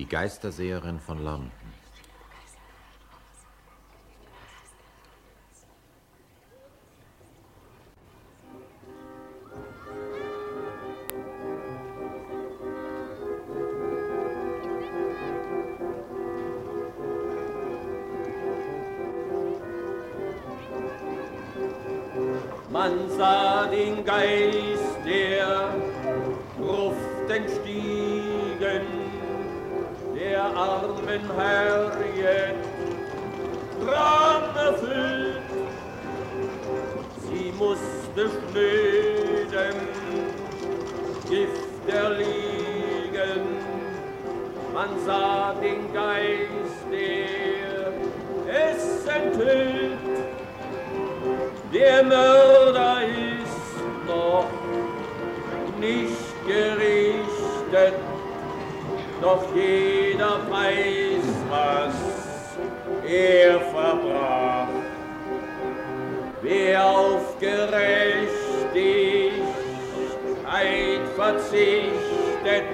Die Geisterseherin von London. Man sah den Geist, der Gruft entstiegen, der armen Harriet, Gram erfüllt. Sie musste schnöden, Gift erliegen. Man sah den Geist, der es enthüllt. Der Mörder ist noch nicht gerichtet, doch jeder weiß, was er verbrach. Wer auf Gerechtigkeit verzichtet,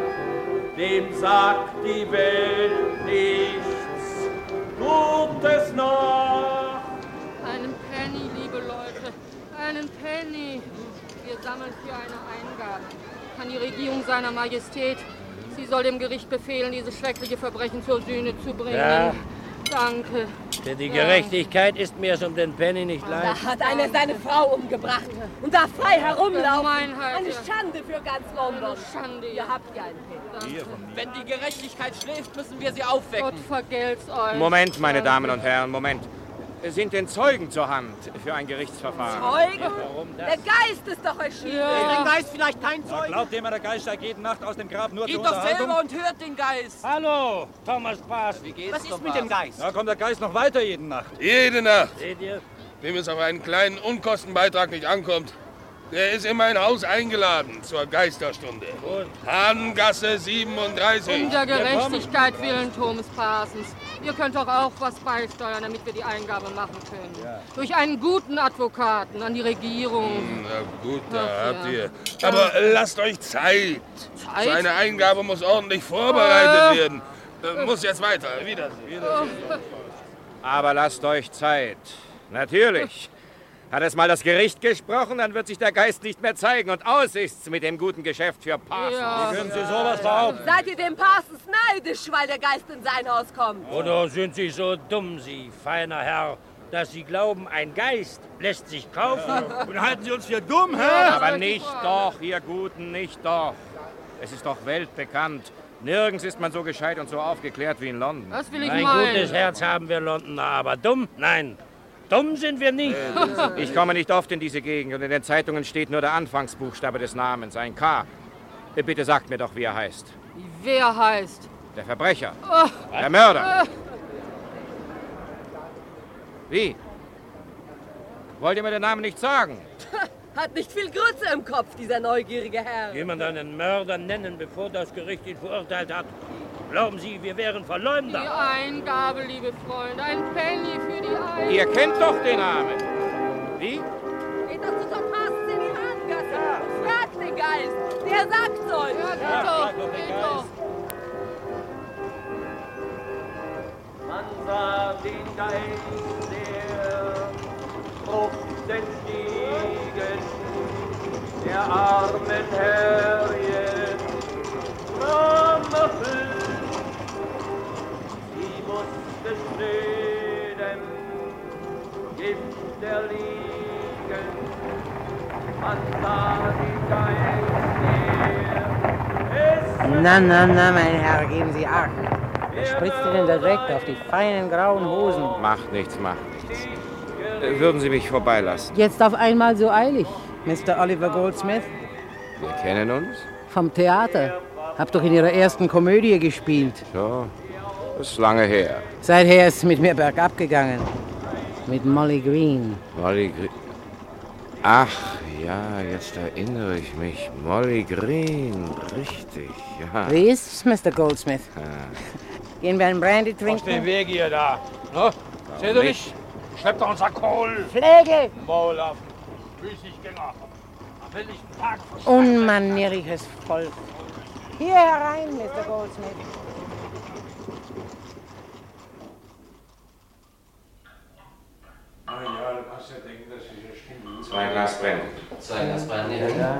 dem sagt die Welt nichts Gutes nach. Einen Penny, liebe Leute, einen Penny. Wir sammeln für eine Eingabe an die Regierung seiner Majestät. Sie soll dem Gericht befehlen, dieses schreckliche Verbrechen zur Sühne zu bringen. Ja. Danke. Für die Gerechtigkeit ist mir es um den Penny nicht leid. Da hat einer seine Frau umgebracht und darf frei herumlaufen. Meinheit, Eine Schande für ganz London. Eine Schande. Ihr habt ja einen Penny. Wenn die Gerechtigkeit schläft, müssen wir sie aufwecken. Gott vergelt's euch. Moment, meine Damen und Herren, Moment. Sind denn Zeugen zur Hand für ein Gerichtsverfahren? Zeugen? Warum das? Der Geist ist doch erschienen. Ist der Geist vielleicht kein Zeuge? Glaubt jemand, der Geist steigt jede Nacht aus dem Grab nur Geht zur doch Unterhaltung? selber und hört den Geist. Hallo, Thomas Pass. Was ist mit dem Geist? Da kommt der Geist noch weiter jede Nacht. Jede Nacht. Seht ihr? Wem es auf einen kleinen Unkostenbeitrag nicht ankommt, der ist in mein Haus eingeladen zur Geisterstunde. Hahngasse 37. Um der Gerechtigkeit willen, Thomas Parsons. Ihr könnt doch auch was beisteuern, damit wir die Eingabe machen können. Ja. Durch einen guten Advokaten an die Regierung. Na gut, da Ach, habt ja. ihr. Aber lasst euch Zeit. Zeit? So eine Eingabe muss ordentlich vorbereitet werden. Muss jetzt weiter. Wiedersehen. Aber lasst euch Zeit. Natürlich. Hat es mal das Gericht gesprochen, dann wird sich der Geist nicht mehr zeigen. Und aus ist's mit dem guten Geschäft für Parsons. Ja. Können Sie sowas behaupten? Seid ihr dem Parsons neidisch, weil der Geist in sein Haus kommt? Oder sind Sie so dumm, Sie feiner Herr, dass Sie glauben, ein Geist lässt sich kaufen? Und halten Sie uns für dumm, hä? Aber nicht doch, ihr Guten, nicht doch. Es ist doch weltbekannt. Nirgends ist man so gescheit und so aufgeklärt wie in London. Das will ich Ein meinen. gutes Herz haben wir Londoner, aber dumm? Nein. Dumm sind wir nicht. Ich komme nicht oft in diese Gegend und in den Zeitungen steht nur der Anfangsbuchstabe des Namens, ein K. Bitte sagt mir doch, wie er heißt. Wer heißt? Der Verbrecher. Der Mörder. Wie? Wollt ihr mir den Namen nicht sagen? Hat nicht viel Grütze im Kopf, dieser neugierige Herr. Jemand einen Mörder nennen, bevor das Gericht ihn verurteilt hat. Glauben Sie, wir wären Die Verleumder? Eingabe, liebe Freunde. Ein Penny für die Eingabe. Ihr kennt doch den Namen. Wie? Geht doch zu Tom Parsons in die Hahngasse und fragt den Geist. Der sagt's euch. Ja, geht doch, geht doch. Man sah den Geist, der Frucht entstiegen, der armen Harriet, Gram erfüllt. Sie musste schnöden, Gift erliegen. Man sah den Geist, der es Na, mein Herr, geben Sie Acht. Wer spritzt denn da direkt auf die feinen grauen Hosen? Macht nichts. Würden Sie mich vorbeilassen? Jetzt auf einmal so eilig, Mr. Oliver Goldsmith. Wir kennen uns? Vom Theater. Hab doch in Ihrer ersten Komödie gespielt. So, das ist lange her. Seither ist es mit mir bergab gegangen. Mit Molly Green. Molly Green. Ach, ja, jetzt erinnere ich mich. Molly Green, richtig, ja. Wie ist's, Mr. Goldsmith? Gehen wir einen Brandy Aus dem trinken? Weg hier da. No? Seht ihr nicht? Schleppt doch unser Kohl. Pflege! Maul ab. Müßiggänger. Am helllichten Tag. Unmanierliches Volk. Hier herein, Mr. Goldsmith. 2 Glas Brandy. 2 Glas Brandy.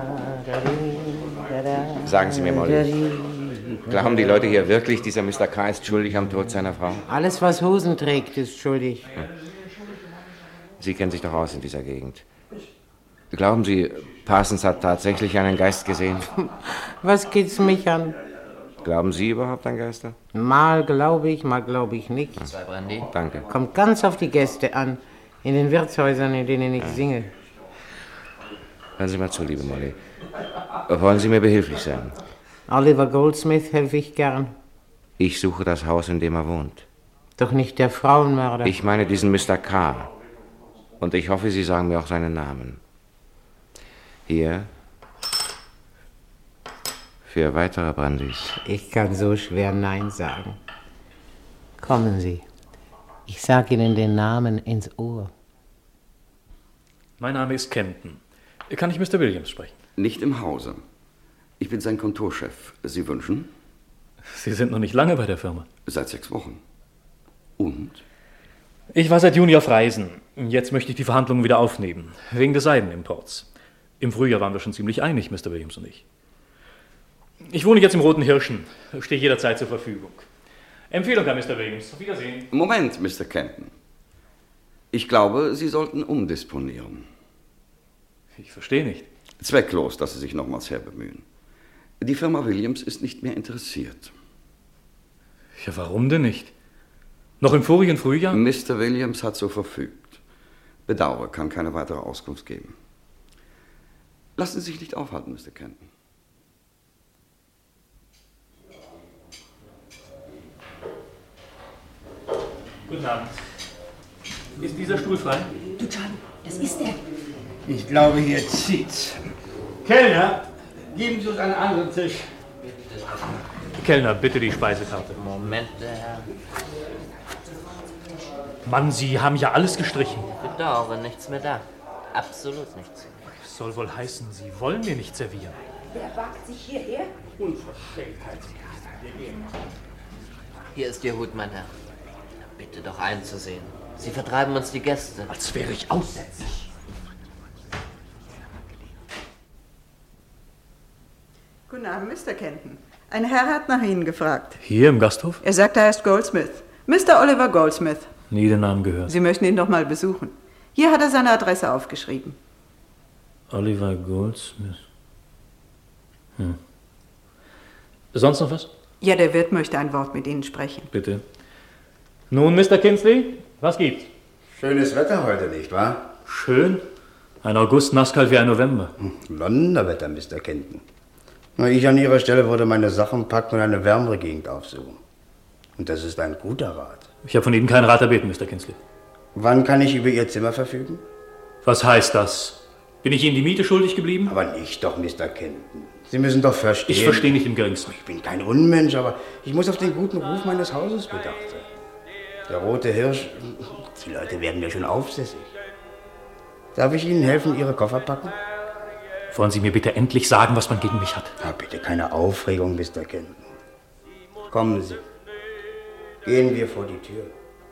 Sagen Sie mir, Molly, glauben die Leute hier wirklich, dieser Mr. K. ist schuldig am Tod seiner Frau? Alles, was Hosen trägt, ist schuldig. Sie kennen sich doch aus in dieser Gegend. Glauben Sie, Parsons hat tatsächlich einen Geist gesehen? Was geht's mich an? Glauben Sie überhaupt an Geister? Mal glaube ich nicht. 2 Brandy. Danke. Kommt ganz auf die Gäste an. In den Wirtshäusern, in denen ich singe. Hören Sie mal zu, liebe Molly. Wollen Sie mir behilflich sein? Oliver Goldsmith helfe ich gern. Ich suche das Haus, in dem er wohnt. Doch nicht der Frauenmörder. Ich meine diesen Mr. K. Und ich hoffe, Sie sagen mir auch seinen Namen. Hier. Für weitere Brandys. Ich kann so schwer Nein sagen. Kommen Sie. Ich sage Ihnen den Namen ins Ohr. Mein Name ist Kenton. Kann ich Mr. Williams sprechen? Nicht im Hause. Ich bin sein Kontorchef. Sie wünschen? Sie sind noch nicht lange bei der Firma. Seit 6 Wochen. Und? Ich war seit Juni auf Reisen. Jetzt möchte ich die Verhandlungen wieder aufnehmen. Wegen des Seidenimports. Im Frühjahr waren wir schon ziemlich einig, Mr. Williams und ich. Ich wohne jetzt im Roten Hirschen. Stehe jederzeit zur Verfügung. Empfehlung an Mr. Williams. Auf Wiedersehen. Moment, Mr. Kenton. Ich glaube, Sie sollten umdisponieren. Ich verstehe nicht. Zwecklos, dass Sie sich nochmals herbemühen. Die Firma Williams ist nicht mehr interessiert. Ja, warum denn nicht? Noch im vorigen Frühjahr? Mr. Williams hat so verfügt. Bedauere, kann keine weitere Auskunft geben. Lassen Sie sich nicht aufhalten, Mr. Kenton. Guten Abend. Ist dieser Stuhl frei? Du, Charlie, das ist er. Ich glaube, hier zieht's. Kellner, geben Sie uns einen anderen Tisch. Kellner, bitte die Speisekarte. Moment, Herr. Mann, Sie haben ja alles gestrichen. Ich bedauere, nichts mehr da. Absolut nichts. Das soll wohl heißen, Sie wollen mir nicht servieren. Wer wagt sich hierher? Unverschämtheit. Hier ist Ihr Hut, mein Herr. Bitte doch einzusehen. Sie vertreiben uns die Gäste. Als wäre ich aussätzig. Guten Abend, Mr. Kenton. Ein Herr hat nach Ihnen gefragt. Hier im Gasthof? Er sagt, er heißt Goldsmith. Mr. Oliver Goldsmith. Nie den Namen gehört. Sie möchten ihn doch mal besuchen. Hier hat er seine Adresse aufgeschrieben. Oliver Goldsmith. Sonst noch was? Ja, der Wirt möchte ein Wort mit Ihnen sprechen. Bitte. Nun, Mr. Kinsley, was gibt's? Schönes Wetter heute, nicht wahr? Schön. Ein August nasskalt wie ein November. Londoner Mr. Kenton. Na, ich an Ihrer Stelle würde meine Sachen packen und eine wärmere Gegend aufsuchen. Und das ist ein guter Rat. Ich habe von Ihnen keinen Rat erbeten, Mr. Kinsley. Wann kann ich über Ihr Zimmer verfügen? Was heißt das? Bin ich Ihnen die Miete schuldig geblieben? Aber nicht doch, Mr. Kenton. Sie müssen doch verstehen... Ich verstehe nicht im Geringsten. Ich bin kein Unmensch, aber ich muss auf den guten Ruf meines Hauses bedacht sein. Der Rote Hirsch... Die Leute werden mir schon aufsässig. Darf ich Ihnen helfen, Ihre Koffer packen? Wollen Sie mir bitte endlich sagen, was man gegen mich hat? Na, bitte keine Aufregung, Mr. Kenton. Kommen Sie. Gehen wir vor die Tür.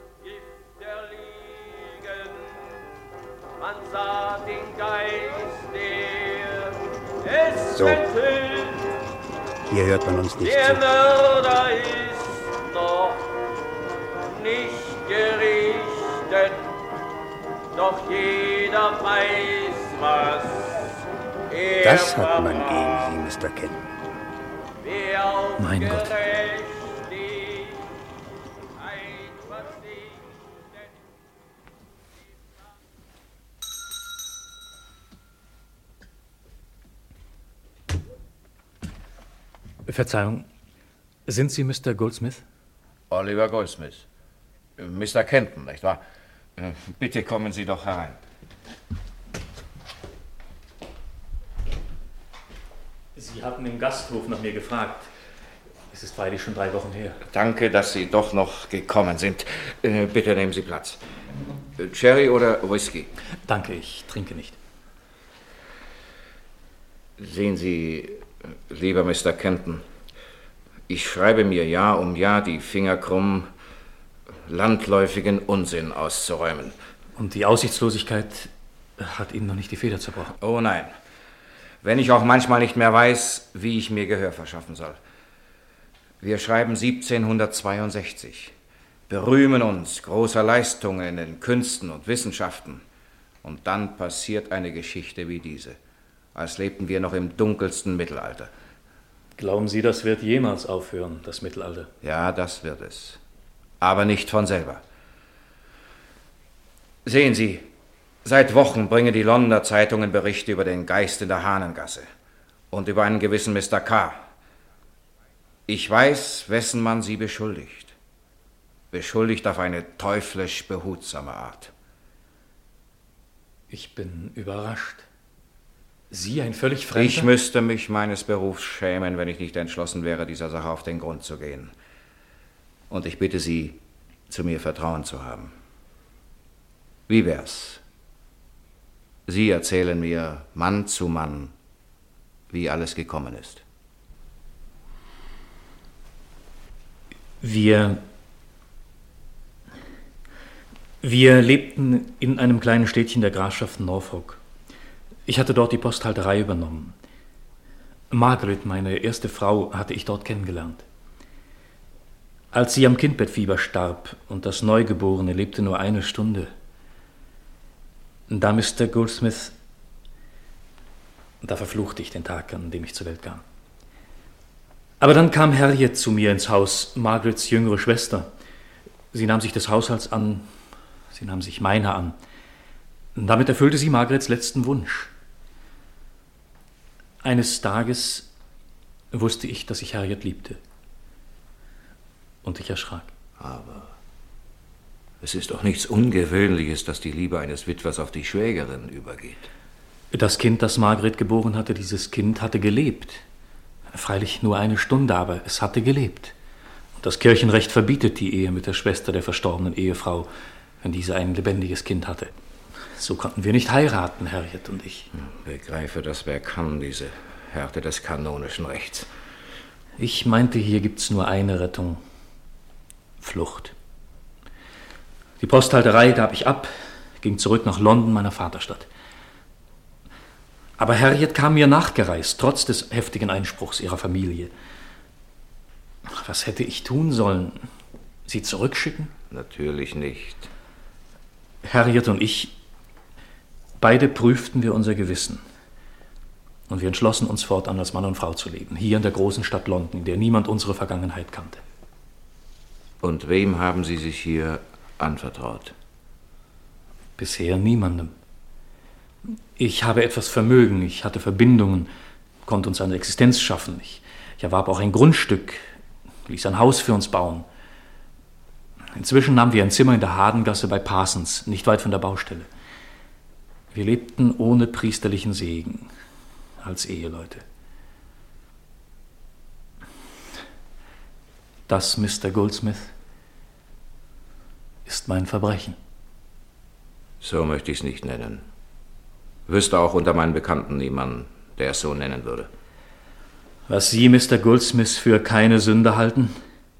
Man sah den Geist, der es So. enthüllt. Hier hört man uns nicht Der zu. Mörder ist noch nicht gerichtet, doch jeder weiß, was er Das hat man gegen Sie, Mr. Kenton. Wer auf Mein Gott. Gerechtigkeit Verzeihung, sind Sie Mr. Goldsmith? Oliver Goldsmith. Mr. Kenton, nicht wahr? Bitte kommen Sie doch herein. Sie hatten im Gasthof nach mir gefragt. Es ist freilich schon 3 Wochen her. Danke, dass Sie doch noch gekommen sind. Bitte nehmen Sie Platz. Sherry oder Whisky? Danke, ich trinke nicht. Sehen Sie, lieber Mr. Kenton, ich schreibe mir Jahr um Jahr die Finger krumm, landläufigen Unsinn auszuräumen. Und die Aussichtslosigkeit Hat Ihnen noch nicht die Feder zerbrochen? Oh nein. Wenn ich auch manchmal nicht mehr weiß, wie ich mir Gehör verschaffen soll. Wir schreiben 1762, berühmen uns großer Leistungen in den Künsten und Wissenschaften. Und dann passiert eine Geschichte wie diese, als lebten wir noch im dunkelsten Mittelalter. Glauben Sie, das wird jemals aufhören, das Mittelalter? Ja, das wird es. Aber nicht von selber. Sehen Sie, seit Wochen bringen die Londoner Zeitungen Berichte über den Geist in der Hahnengasse und über einen gewissen Mr. K. Ich weiß, wessen man sie beschuldigt. Beschuldigt auf eine teuflisch behutsame Art. Ich bin überrascht. Sie, ein völlig Fremder? Ich müsste mich meines Berufs schämen, wenn ich nicht entschlossen wäre, dieser Sache auf den Grund zu gehen. Und ich bitte Sie, zu mir Vertrauen zu haben. Wie wär's? Sie erzählen mir Mann zu Mann, wie alles gekommen ist. Wir lebten in einem kleinen Städtchen der Grafschaft Norfolk. Ich hatte dort die Posthalterei übernommen. Margaret, meine erste Frau, hatte ich dort kennengelernt. Als sie am Kindbettfieber starb und das Neugeborene lebte nur eine Stunde, da Mr. Goldsmith, da verfluchte ich den Tag, an dem ich zur Welt kam. Aber dann kam Harriet zu mir ins Haus, Margarets jüngere Schwester. Sie nahm sich des Haushalts an, sie nahm sich meiner an. Und damit erfüllte sie Margarets letzten Wunsch. Eines Tages wusste ich, dass ich Harriet liebte. Und ich erschrak. Aber es ist doch nichts Ungewöhnliches, dass die Liebe eines Witwers auf die Schwägerin übergeht. Das Kind, das Margaret geboren hatte, dieses Kind hatte gelebt. Freilich nur eine Stunde, aber es hatte gelebt. Und das Kirchenrecht verbietet die Ehe mit der Schwester der verstorbenen Ehefrau, wenn diese ein lebendiges Kind hatte. So konnten wir nicht heiraten, Harriet und ich. Begreife das, wer kann, diese Härte des kanonischen Rechts. Ich meinte, hier gibt's nur eine Rettung. Flucht. Die Posthalterei gab ich ab, ging zurück nach London, meiner Vaterstadt. Aber Harriet kam mir nachgereist, trotz des heftigen Einspruchs ihrer Familie. Was hätte ich tun sollen? Sie zurückschicken? Natürlich nicht. Harriet und ich, beide prüften wir unser Gewissen. Und wir entschlossen uns fortan, als Mann und Frau zu leben, hier in der großen Stadt London, in der niemand unsere Vergangenheit kannte. Und wem haben Sie sich hier anvertraut? Bisher niemandem. Ich habe etwas Vermögen, ich hatte Verbindungen, konnte uns eine Existenz schaffen. Ich erwarb auch ein Grundstück, ließ ein Haus für uns bauen. Inzwischen nahmen wir ein Zimmer in der Hadengasse bei Parsons, nicht weit von der Baustelle. Wir lebten ohne priesterlichen Segen, als Eheleute. Das, Mr. Goldsmith, ist mein Verbrechen. So möchte ich es nicht nennen. Wüsste auch unter meinen Bekannten niemanden, der es so nennen würde. Was Sie, Mr. Goldsmith, für keine Sünde halten?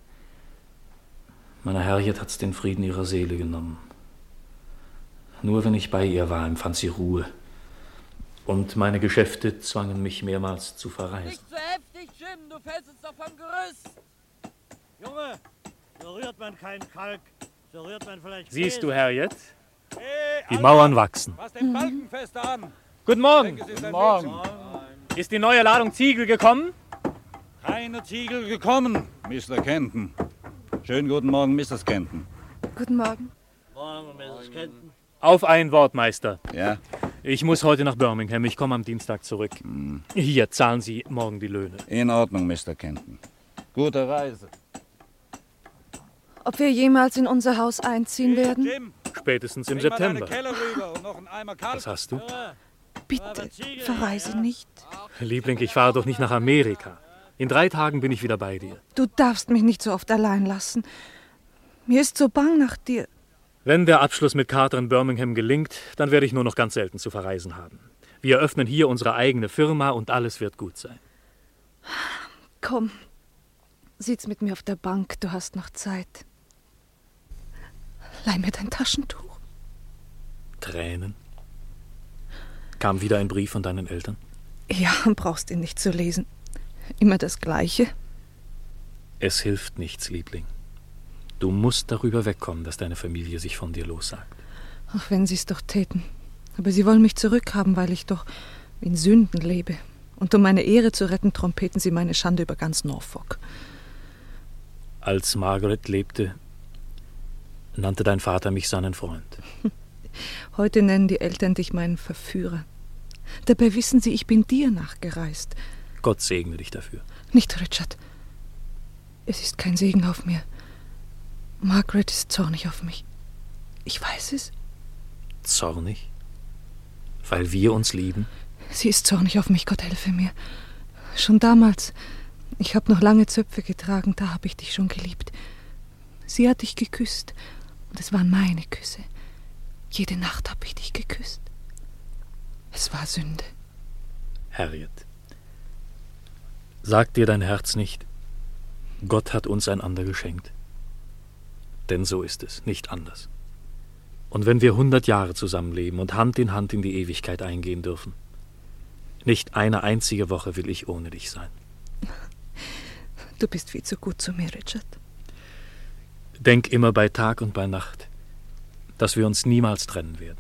Meiner Harriet hat's den Frieden ihrer Seele genommen. Nur wenn ich bei ihr war, empfand sie Ruhe. Und meine Geschäfte zwangen mich mehrmals zu verreisen. Nicht so heftig, Jim, du fällst uns doch vom Gerüst. Junge, so rührt man keinen Kalk, so rührt man vielleicht Siehst du, Harriet? Hey, Die Mauern wachsen. fass den Balken fest an. Guten Morgen. Guten Morgen. Ist die neue Ladung Ziegel gekommen? Keine Ziegel gekommen, Mr. Kenton. Schönen guten Morgen, Mrs. Kenton. Guten Morgen. Morgen, Mrs. Kenton. Auf ein Wort, Meister. Ja? Ich muss heute nach Birmingham. Ich komme am Dienstag zurück. Hier zahlen Sie morgen die Löhne. In Ordnung, Mr. Kenton. Gute Reise. Ob wir jemals in unser Haus einziehen werden? Spätestens im September. Was hast du? Bitte, verreise nicht. Liebling, ich fahre doch nicht nach Amerika. In 3 Tagen bin ich wieder bei dir. Du darfst mich nicht so oft allein lassen. Mir ist so bang nach dir. Wenn der Abschluss mit Carter in Birmingham gelingt, dann werde ich nur noch ganz selten zu verreisen haben. Wir eröffnen hier unsere eigene Firma und alles wird gut sein. Komm, sitz mit mir auf der Bank, du hast noch Zeit. Leih mir dein Taschentuch. Tränen? Kam wieder ein Brief von deinen Eltern? Ja, brauchst ihn nicht zu lesen. Immer das Gleiche. Es hilft nichts, Liebling. Du musst darüber wegkommen, dass deine Familie sich von dir lossagt. Ach, wenn sie es doch täten. Aber sie wollen mich zurückhaben, weil ich doch in Sünden lebe. Und um meine Ehre zu retten, trompeten sie meine Schande über ganz Norfolk. Als Margaret lebte, nannte dein Vater mich seinen Freund. Heute nennen die Eltern dich meinen Verführer. Dabei wissen sie, ich bin dir nachgereist. Gott segne dich dafür. Nicht, Richard. Es ist kein Segen auf mir. Margaret ist zornig auf mich. Ich weiß es. Zornig? Weil wir uns lieben? Sie ist zornig auf mich, Gott helfe mir. Schon damals. Ich habe noch lange Zöpfe getragen, da habe ich dich schon geliebt. Sie hat dich geküsst. Und es waren meine Küsse. Jede Nacht habe ich dich geküsst. Es war Sünde. Harriet, sagt dir dein Herz nicht, Gott hat uns einander geschenkt? Denn so ist es, nicht anders. Und wenn wir 100 Jahre zusammenleben und Hand in Hand in die Ewigkeit eingehen dürfen, nicht eine einzige Woche will ich ohne dich sein. Du bist viel zu gut zu mir, Richard. Denk immer bei Tag und bei Nacht, dass wir uns niemals trennen werden.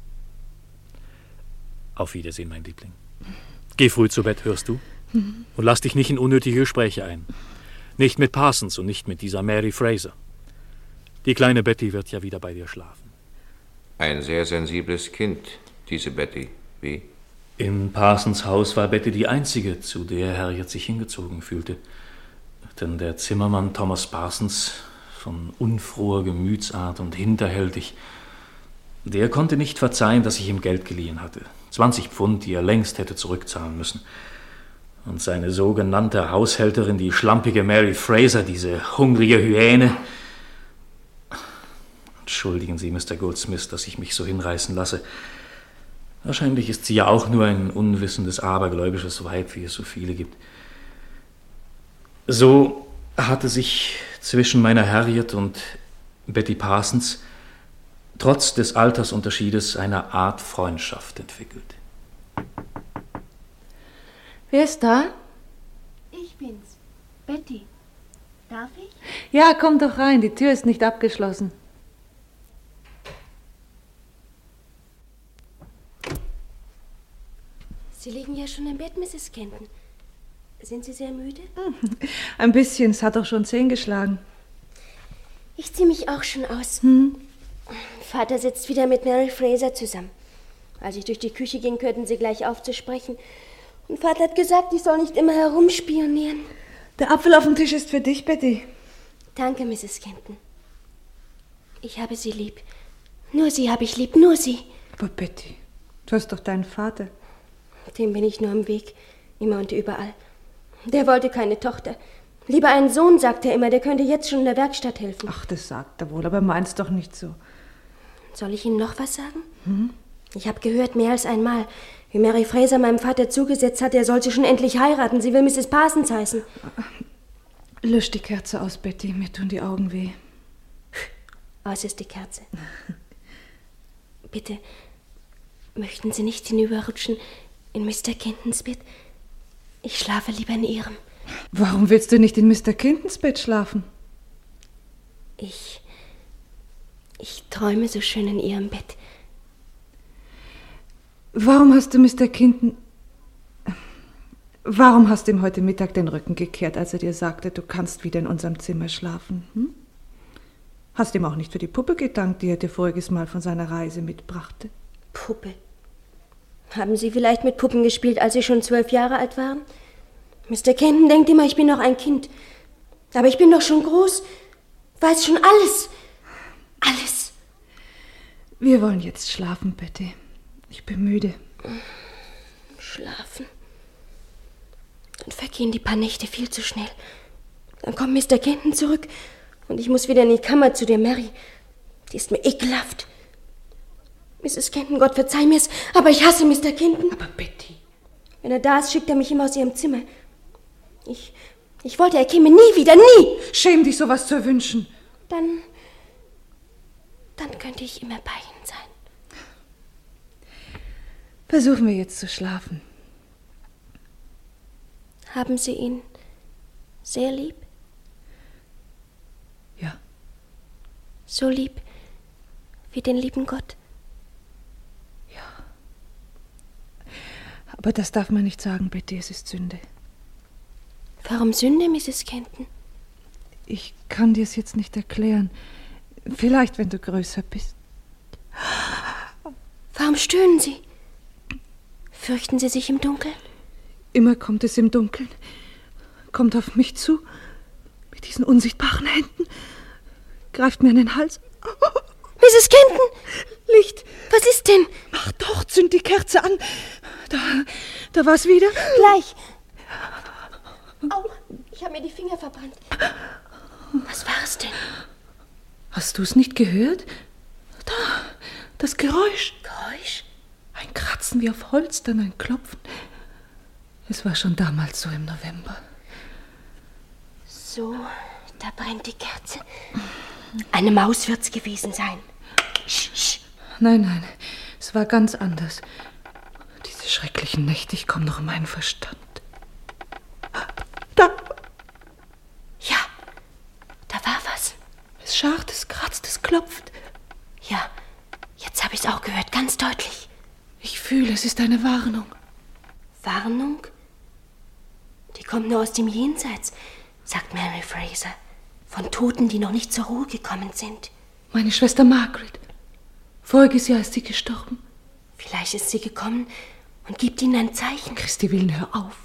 Auf Wiedersehen, mein Liebling. Geh früh zu Bett, hörst du? Und lass dich nicht in unnötige Gespräche ein. Nicht mit Parsons und nicht mit dieser Mary Fraser. Die kleine Betty wird ja wieder bei dir schlafen. Ein sehr sensibles Kind, diese Betty. Wie? In Parsons Haus war Betty die einzige, zu der Harriet sich hingezogen fühlte. Denn der Zimmermann Thomas Parsons, von unfroher Gemütsart und hinterhältig, der konnte nicht verzeihen, dass ich ihm Geld geliehen hatte. 20 Pfund, die er längst hätte zurückzahlen müssen. Und seine sogenannte Haushälterin, die schlampige Mary Fraser, diese hungrige Hyäne. Entschuldigen Sie, Mr. Goldsmith, dass ich mich so hinreißen lasse. Wahrscheinlich ist sie ja auch nur ein unwissendes, abergläubisches Weib, wie es so viele gibt. So hatte sich zwischen meiner Harriet und Betty Parsons trotz des Altersunterschiedes eine Art Freundschaft entwickelt. Wer ist da? Ich bin's. Betty. Darf ich? Ja, komm doch rein, die Tür ist nicht abgeschlossen. Sie liegen ja schon im Bett, Mrs. Kenton. Sind Sie sehr müde? Ein bisschen, es hat doch schon 10 geschlagen. Ich ziehe mich auch schon aus. Vater sitzt wieder mit Mary Fraser zusammen. Als ich durch die Küche ging, hörten sie gleich auf zu sprechen. Und Vater hat gesagt, ich soll nicht immer herumspionieren. Der Apfel auf dem Tisch ist für dich, Betty. Danke, Mrs. Kenton. Ich habe Sie lieb. Nur Sie habe ich lieb, nur Sie. Aber Betty, du hast doch deinen Vater. Dem bin ich nur im Weg, immer und überall. Der wollte keine Tochter. Lieber einen Sohn, sagt er immer, der könnte jetzt schon in der Werkstatt helfen. Ach, das sagt er wohl, aber mein's doch nicht so. Soll ich Ihnen noch was sagen? Ich habe gehört, mehr als einmal, wie Mary Fraser meinem Vater zugesetzt hat, er soll sie schon endlich heiraten. Sie will Mrs. Parsons heißen. Lösch die Kerze aus, Betty, mir tun die Augen weh. Aus ist die Kerze. Bitte, möchten Sie nicht hinüberrutschen in Mr. Kentons Bett? Ich schlafe lieber in Ihrem. Warum willst du nicht in Mr. Kentons Bett schlafen? Ich träume so schön in Ihrem Bett. Warum hast du Mr. Kenton... Warum hast du ihm heute Mittag den Rücken gekehrt, als er dir sagte, du kannst wieder in unserem Zimmer schlafen? Hast ihm auch nicht für die Puppe gedankt, die er dir voriges Mal von seiner Reise mitbrachte? Puppe? Haben Sie vielleicht mit Puppen gespielt, als Sie schon 12 Jahre alt waren? Mr. Kenton denkt immer, ich bin noch ein Kind. Aber ich bin doch schon groß. Weiß schon alles. Alles. Wir wollen jetzt schlafen, Betty. Ich bin müde. Schlafen? Dann vergehen die paar Nächte viel zu schnell. Dann kommt Mr. Kenton zurück und ich muss wieder in die Kammer zu der Mary. Die ist mir ekelhaft. Mrs. Kenton, Gott verzeih mir's, aber ich hasse Mr. Kenton. Aber Betty... Wenn er da ist, schickt er mich immer aus ihrem Zimmer. Ich wollte, er käme nie wieder, nie. Schäm dich, sowas zu wünschen. Dann könnte ich immer bei Ihnen sein. Versuchen wir jetzt zu schlafen. Haben Sie ihn sehr lieb? Ja. So lieb wie den lieben Gott? Ja. Aber das darf man nicht sagen, Betty, es ist Sünde. Warum Sünde, Mrs. Kenton? Ich kann dir es jetzt nicht erklären. Vielleicht, wenn du größer bist. Warum stöhnen Sie? Fürchten Sie sich im Dunkeln? Immer kommt es im Dunkeln. Kommt auf mich zu, mit diesen unsichtbaren Händen, greift mir an den Hals. Mrs. Kenton! Licht! Was ist denn? Ach doch, zünd die Kerze an. Da war's wieder. Gleich. Au, ich habe mir die Finger verbrannt. Was war es denn? Hast du es nicht gehört? Da, das Geräusch. Geräusch? Ein Kratzen wie auf Holz, dann ein Klopfen. Es war schon damals so im November. So, da brennt die Kerze. Eine Maus wird's gewesen sein. Sch. Nein, es war ganz anders. Diese schrecklichen Nächte, ich komme noch in meinen Verstand. Da! Ja, da war was. Es scharrt, es kratzt, es klopft. Ja, jetzt habe ich's auch gehört, ganz deutlich. Ich fühle, es ist eine Warnung. Warnung? Die kommt nur aus dem Jenseits, sagt Mary Fraser. Von Toten, die noch nicht zur Ruhe gekommen sind. Meine Schwester Margaret. Voriges Jahr ist sie gestorben. Vielleicht ist sie gekommen und gibt ihnen ein Zeichen. Christi willen, hör auf.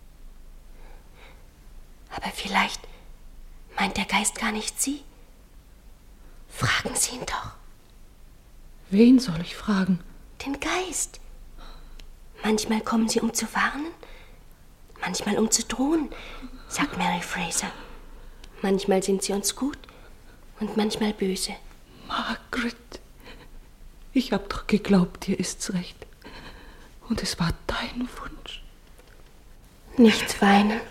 Aber vielleicht meint der Geist gar nicht sie. Fragen Sie ihn doch. Wen soll ich fragen? Den Geist. Manchmal kommen sie, um zu warnen, manchmal um zu drohen, sagt Mary Fraser. Manchmal sind sie uns gut und manchmal böse. Margaret, ich hab doch geglaubt, dir ist's recht. Und es war dein Wunsch. Nicht weinen.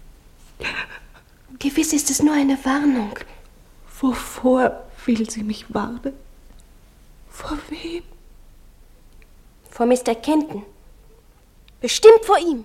Gewiss ist es nur eine Warnung. Wovor will sie mich warnen? Vor wem? Vor Mr. Kenton. Bestimmt vor ihm.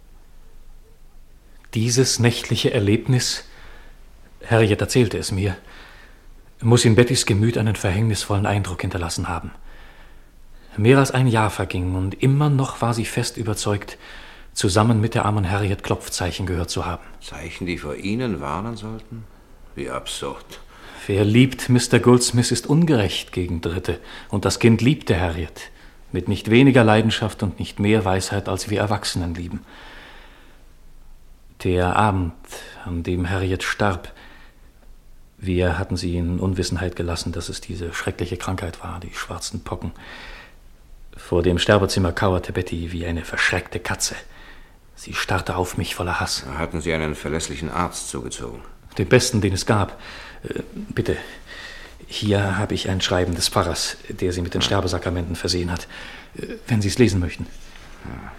Dieses nächtliche Erlebnis, Harriet erzählte es mir, muss in Bettys Gemüt einen verhängnisvollen Eindruck hinterlassen haben. Mehr als ein Jahr verging und immer noch war sie fest überzeugt, zusammen mit der armen Harriet Klopfzeichen gehört zu haben. Zeichen, die vor Ihnen warnen sollten? Wie absurd. Wer liebt Mr. Goldsmith, ist ungerecht gegen Dritte, und das Kind liebte Harriet, mit nicht weniger Leidenschaft und nicht mehr Weisheit, als wir Erwachsenen lieben. Der Abend, an dem Harriet starb, wir hatten sie in Unwissenheit gelassen, dass es diese schreckliche Krankheit war, die schwarzen Pocken. Vor dem Sterbezimmer kauerte Betty wie eine verschreckte Katze. Sie starrte auf mich voller Hass. Hatten Sie einen verlässlichen Arzt zugezogen? Den besten, den es gab. Bitte, hier habe ich ein Schreiben des Pfarrers, der Sie mit den Sterbesakramenten versehen hat, wenn Sie es lesen möchten. Ja.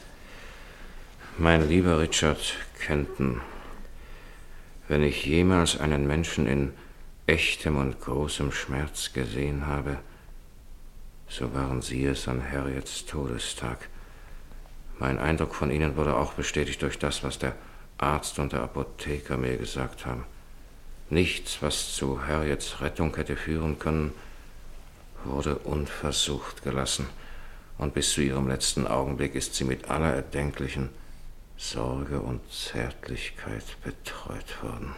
Mein lieber Richard Kenton, wenn ich jemals einen Menschen in echtem und großem Schmerz gesehen habe, so waren Sie es an Harriets Todestag. Mein Eindruck von Ihnen wurde auch bestätigt durch das, was der Arzt und der Apotheker mir gesagt haben. Nichts, was zu Harriets Rettung hätte führen können, wurde unversucht gelassen. Und bis zu ihrem letzten Augenblick ist sie mit aller erdenklichen Sorge und Zärtlichkeit betreut worden.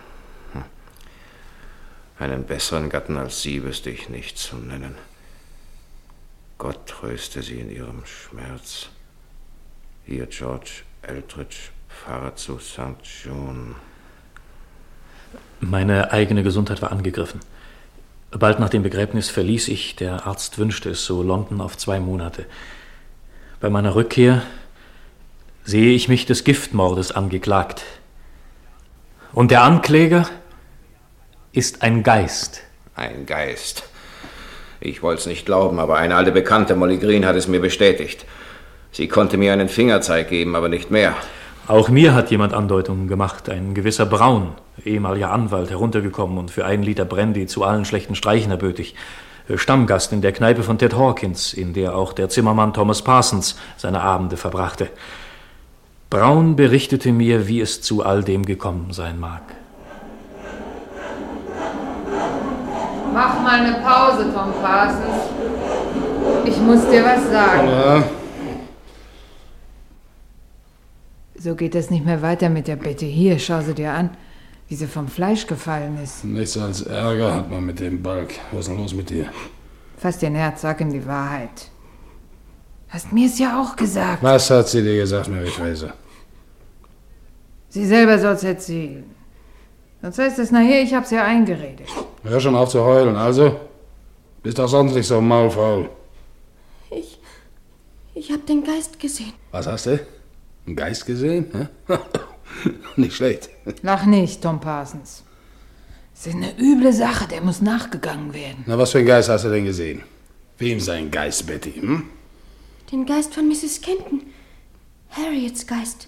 Einen besseren Gatten als Sie wüsste ich nicht zu nennen. Gott tröste sie in ihrem Schmerz. Hier George Eldridge, Pfarrer zu St. John. Meine eigene Gesundheit war angegriffen. Bald nach dem Begräbnis verließ ich, der Arzt wünschte es so, London auf 2 Monate. Bei meiner Rückkehr sehe ich mich des Giftmordes angeklagt. Und der Ankläger ist ein Geist. Ein Geist. Ich wollte es nicht glauben, aber eine alte Bekannte, Molly Green, hat es mir bestätigt. Sie konnte mir einen Fingerzeig geben, aber nicht mehr. Auch mir hat jemand Andeutungen gemacht. Ein gewisser Brown, ehemaliger Anwalt, heruntergekommen und für 1 Liter Brandy zu allen schlechten Streichen erbötig. Stammgast in der Kneipe von Ted Hawkins, in der auch der Zimmermann Thomas Parsons seine Abende verbrachte. Brown berichtete mir, wie es zu all dem gekommen sein mag. Mach mal eine Pause, Tom Parsons. Ich muss dir was sagen. Ja. So geht es nicht mehr weiter mit der Betty. Hier, schau sie dir an, wie sie vom Fleisch gefallen ist. Nichts als Ärger hat man mit dem Balk. Was ist denn los mit dir? Fass dir ein Herz, sag ihm die Wahrheit. Hast mir es ja auch gesagt. Was hat sie dir gesagt, Mary Fraser? Sie selber soll's erzählen. Sonst heißt es nachher, ich hab's ja eingeredet. Hör schon auf zu heulen, also. Bist doch sonst nicht so maulfaul. Ich hab den Geist gesehen. Was hast du? Einen Geist gesehen? Hä? Nicht schlecht. Lach nicht, Tom Parsons. Es ist eine üble Sache, der muss nachgegangen werden. Na, was für einen Geist hast du denn gesehen? Wem sein Geist, Betty, hm? Den Geist von Mrs. Kenton. Harriets Geist.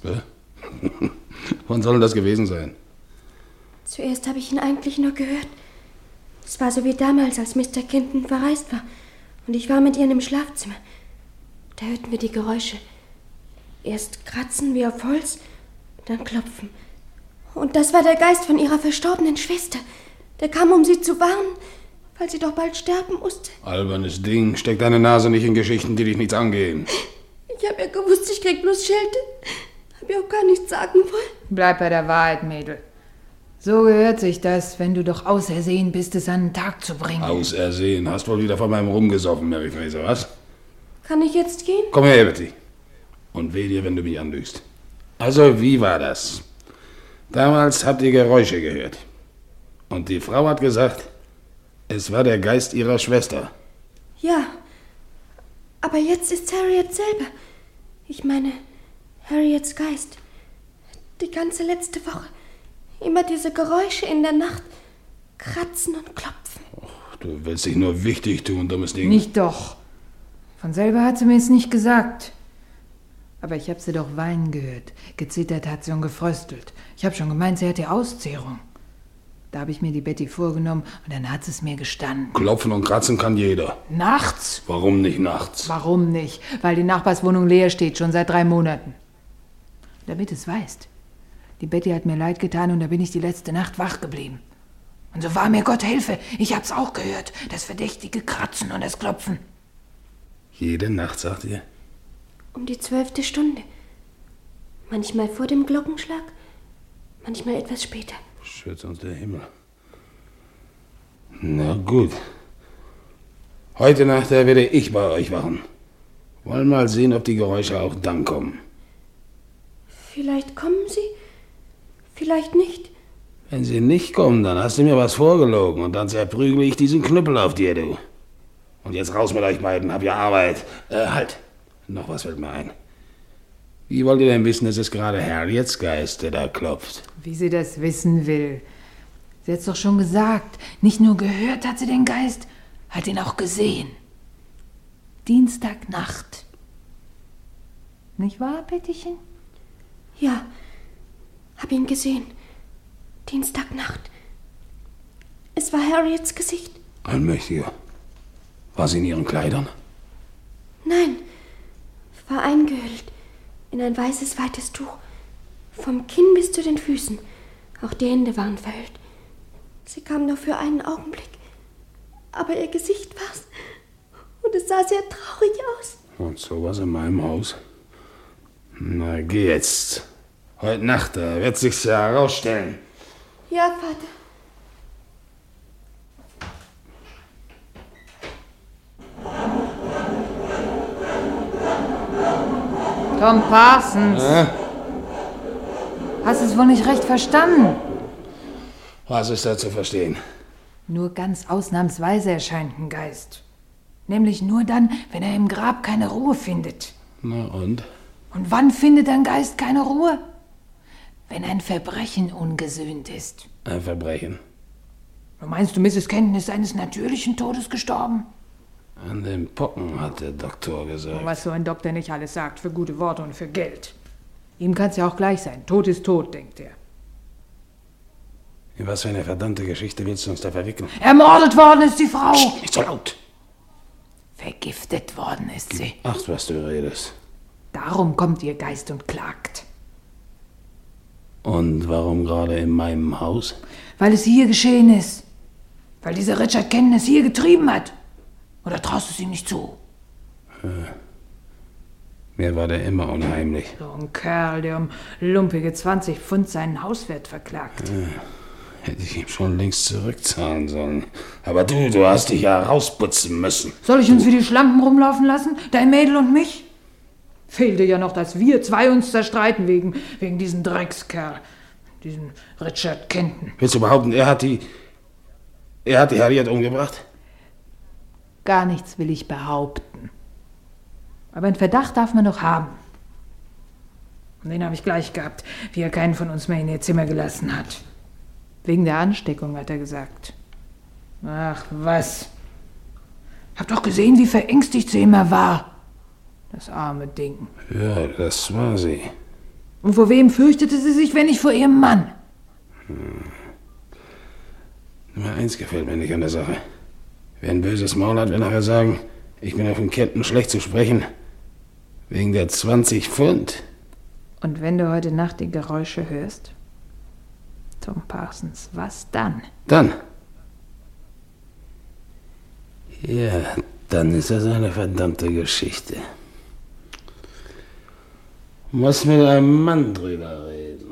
Wann soll denn das gewesen sein? Zuerst habe ich ihn eigentlich nur gehört. Es war so wie damals, als Mr. Kenton verreist war. Und ich war mit ihr im Schlafzimmer. Da hörten wir die Geräusche. Erst kratzen wie auf Holz, dann klopfen. Und das war der Geist von ihrer verstorbenen Schwester. Der kam, um sie zu warnen, weil sie doch bald sterben musste. Albernes Ding. Steck deine Nase nicht in Geschichten, die dich nichts angehen. Ich hab ja gewusst, ich krieg bloß Schelte. Hab ja auch gar nichts sagen wollen. Bleib bei der Wahrheit, Mädel. So gehört sich das, wenn du doch ausersehen bist, es an den Tag zu bringen. Ausersehen? Hast wohl wieder von meinem rumgesoffen, Mary Fraser, was? Kann ich jetzt gehen? Komm her, Betty. Und weh dir, wenn du mich anlügst. Also, wie war das? Damals habt ihr Geräusche gehört. Und die Frau hat gesagt, es war der Geist ihrer Schwester. Ja, aber jetzt ist Harriet selber. Ich meine, Harriets Geist. Die ganze letzte Woche. Immer diese Geräusche in der Nacht. Kratzen und klopfen. Och, du willst dich nur wichtig tun, dummes Ding. Nicht doch. Von selber hat sie mir es nicht gesagt. Aber ich hab sie doch weinen gehört. Gezittert hat sie und gefröstelt. Ich hab schon gemeint, sie hätte Auszehrung. Da habe ich mir die Betty vorgenommen und dann hat sie es mir gestanden. Klopfen und kratzen kann jeder. Nachts? Warum nicht nachts? Warum nicht? Weil die Nachbarswohnung leer steht, schon seit 3 Monaten. Damit es weißt. Die Betty hat mir leid getan und da bin ich die letzte Nacht wach geblieben. Und so wahr mir Gott helfe, ich hab's auch gehört. Das verdächtige Kratzen und das Klopfen. Jede Nacht, sagt ihr? Um die 12. Stunde. Manchmal vor dem Glockenschlag, manchmal etwas später. Schütz uns der Himmel. Na gut. Heute Nacht werde ich bei euch wachen. Wollen mal sehen, ob die Geräusche auch dann kommen. Vielleicht kommen sie, vielleicht nicht. Wenn sie nicht kommen, dann hast du mir was vorgelogen und dann zerprügle ich diesen Knüppel auf dir, du. Und jetzt raus mit euch beiden, hab ja Arbeit. Halt, noch was fällt mir ein. Wie wollt ihr denn wissen, es ist gerade Harriets Geist, der da klopft? Wie sie das wissen will. Sie hat's doch schon gesagt. Nicht nur gehört hat sie den Geist, hat ihn auch gesehen. Dienstagnacht. Nicht wahr, Bettychen? Ja, hab ihn gesehen. Dienstagnacht. Es war Harriets Gesicht. Allmächtiger. War sie in ihren Kleidern? Nein, war eingehüllt in ein weißes, weites Tuch. Vom Kinn bis zu den Füßen. Auch die Hände waren verhüllt. Sie kam nur für einen Augenblick. Aber ihr Gesicht war's. Und es sah sehr traurig aus. Und sowas in meinem Haus? Na, geh jetzt. Heute Nacht, da wird sich's ja herausstellen. Ja, Vater. Tom Parsons. Hast es wohl nicht recht verstanden? Was ist da zu verstehen? Nur ganz ausnahmsweise erscheint ein Geist. Nämlich nur dann, wenn er im Grab keine Ruhe findet. Na und? Und wann findet ein Geist keine Ruhe? Wenn ein Verbrechen ungesühnt ist. Ein Verbrechen? Meinst du, Mrs. Kenton ist eines natürlichen Todes gestorben? An den Pocken, hat der Doktor gesagt. Was so ein Doktor nicht alles sagt, für gute Worte und für Geld. Ihm kann's ja auch gleich sein. Tod ist tot, denkt er. In was für eine verdammte Geschichte willst du uns da verwickeln? Ermordet worden ist die Frau! Psst, nicht so laut! Vergiftet worden ist sie. Ach, was du redest. Darum kommt ihr Geist und klagt. Und warum gerade in meinem Haus? Weil es hier geschehen ist. Weil dieser Richard Kenton es hier getrieben hat. Oder traust du es ihm nicht zu? Mir war der immer unheimlich. So ein Kerl, der um lumpige 20 Pfund seinen Hauswert verklagt. Hätte ich ihm schon längst zurückzahlen sollen. Aber du hast dich ja rausputzen müssen. Soll ich uns wie die Schlampen rumlaufen lassen? Dein Mädel und mich? Fehlte ja noch, dass wir zwei uns zerstreiten wegen diesem Dreckskerl. Diesen Richard Kenton. Willst du behaupten, er hat die Harriet umgebracht? Gar nichts will ich behaupten. Aber einen Verdacht darf man noch haben. Und den habe ich gleich gehabt, wie er keinen von uns mehr in ihr Zimmer gelassen hat. Wegen der Ansteckung, hat er gesagt. Ach, was? Hab doch gesehen, wie verängstigt sie immer war. Das arme Ding. Ja, das war sie. Und vor wem fürchtete sie sich, wenn nicht vor ihrem Mann? Nur eins gefällt mir nicht an der Sache. Wer ein böses Maul hat, will nachher sagen, ich bin auf dem Kenton schlecht zu sprechen. Wegen der 20 Pfund. Und wenn du heute Nacht die Geräusche hörst? Tom Parsons, was dann? Dann? Ja, dann ist das eine verdammte Geschichte. Muss mit einem Mann drüber reden.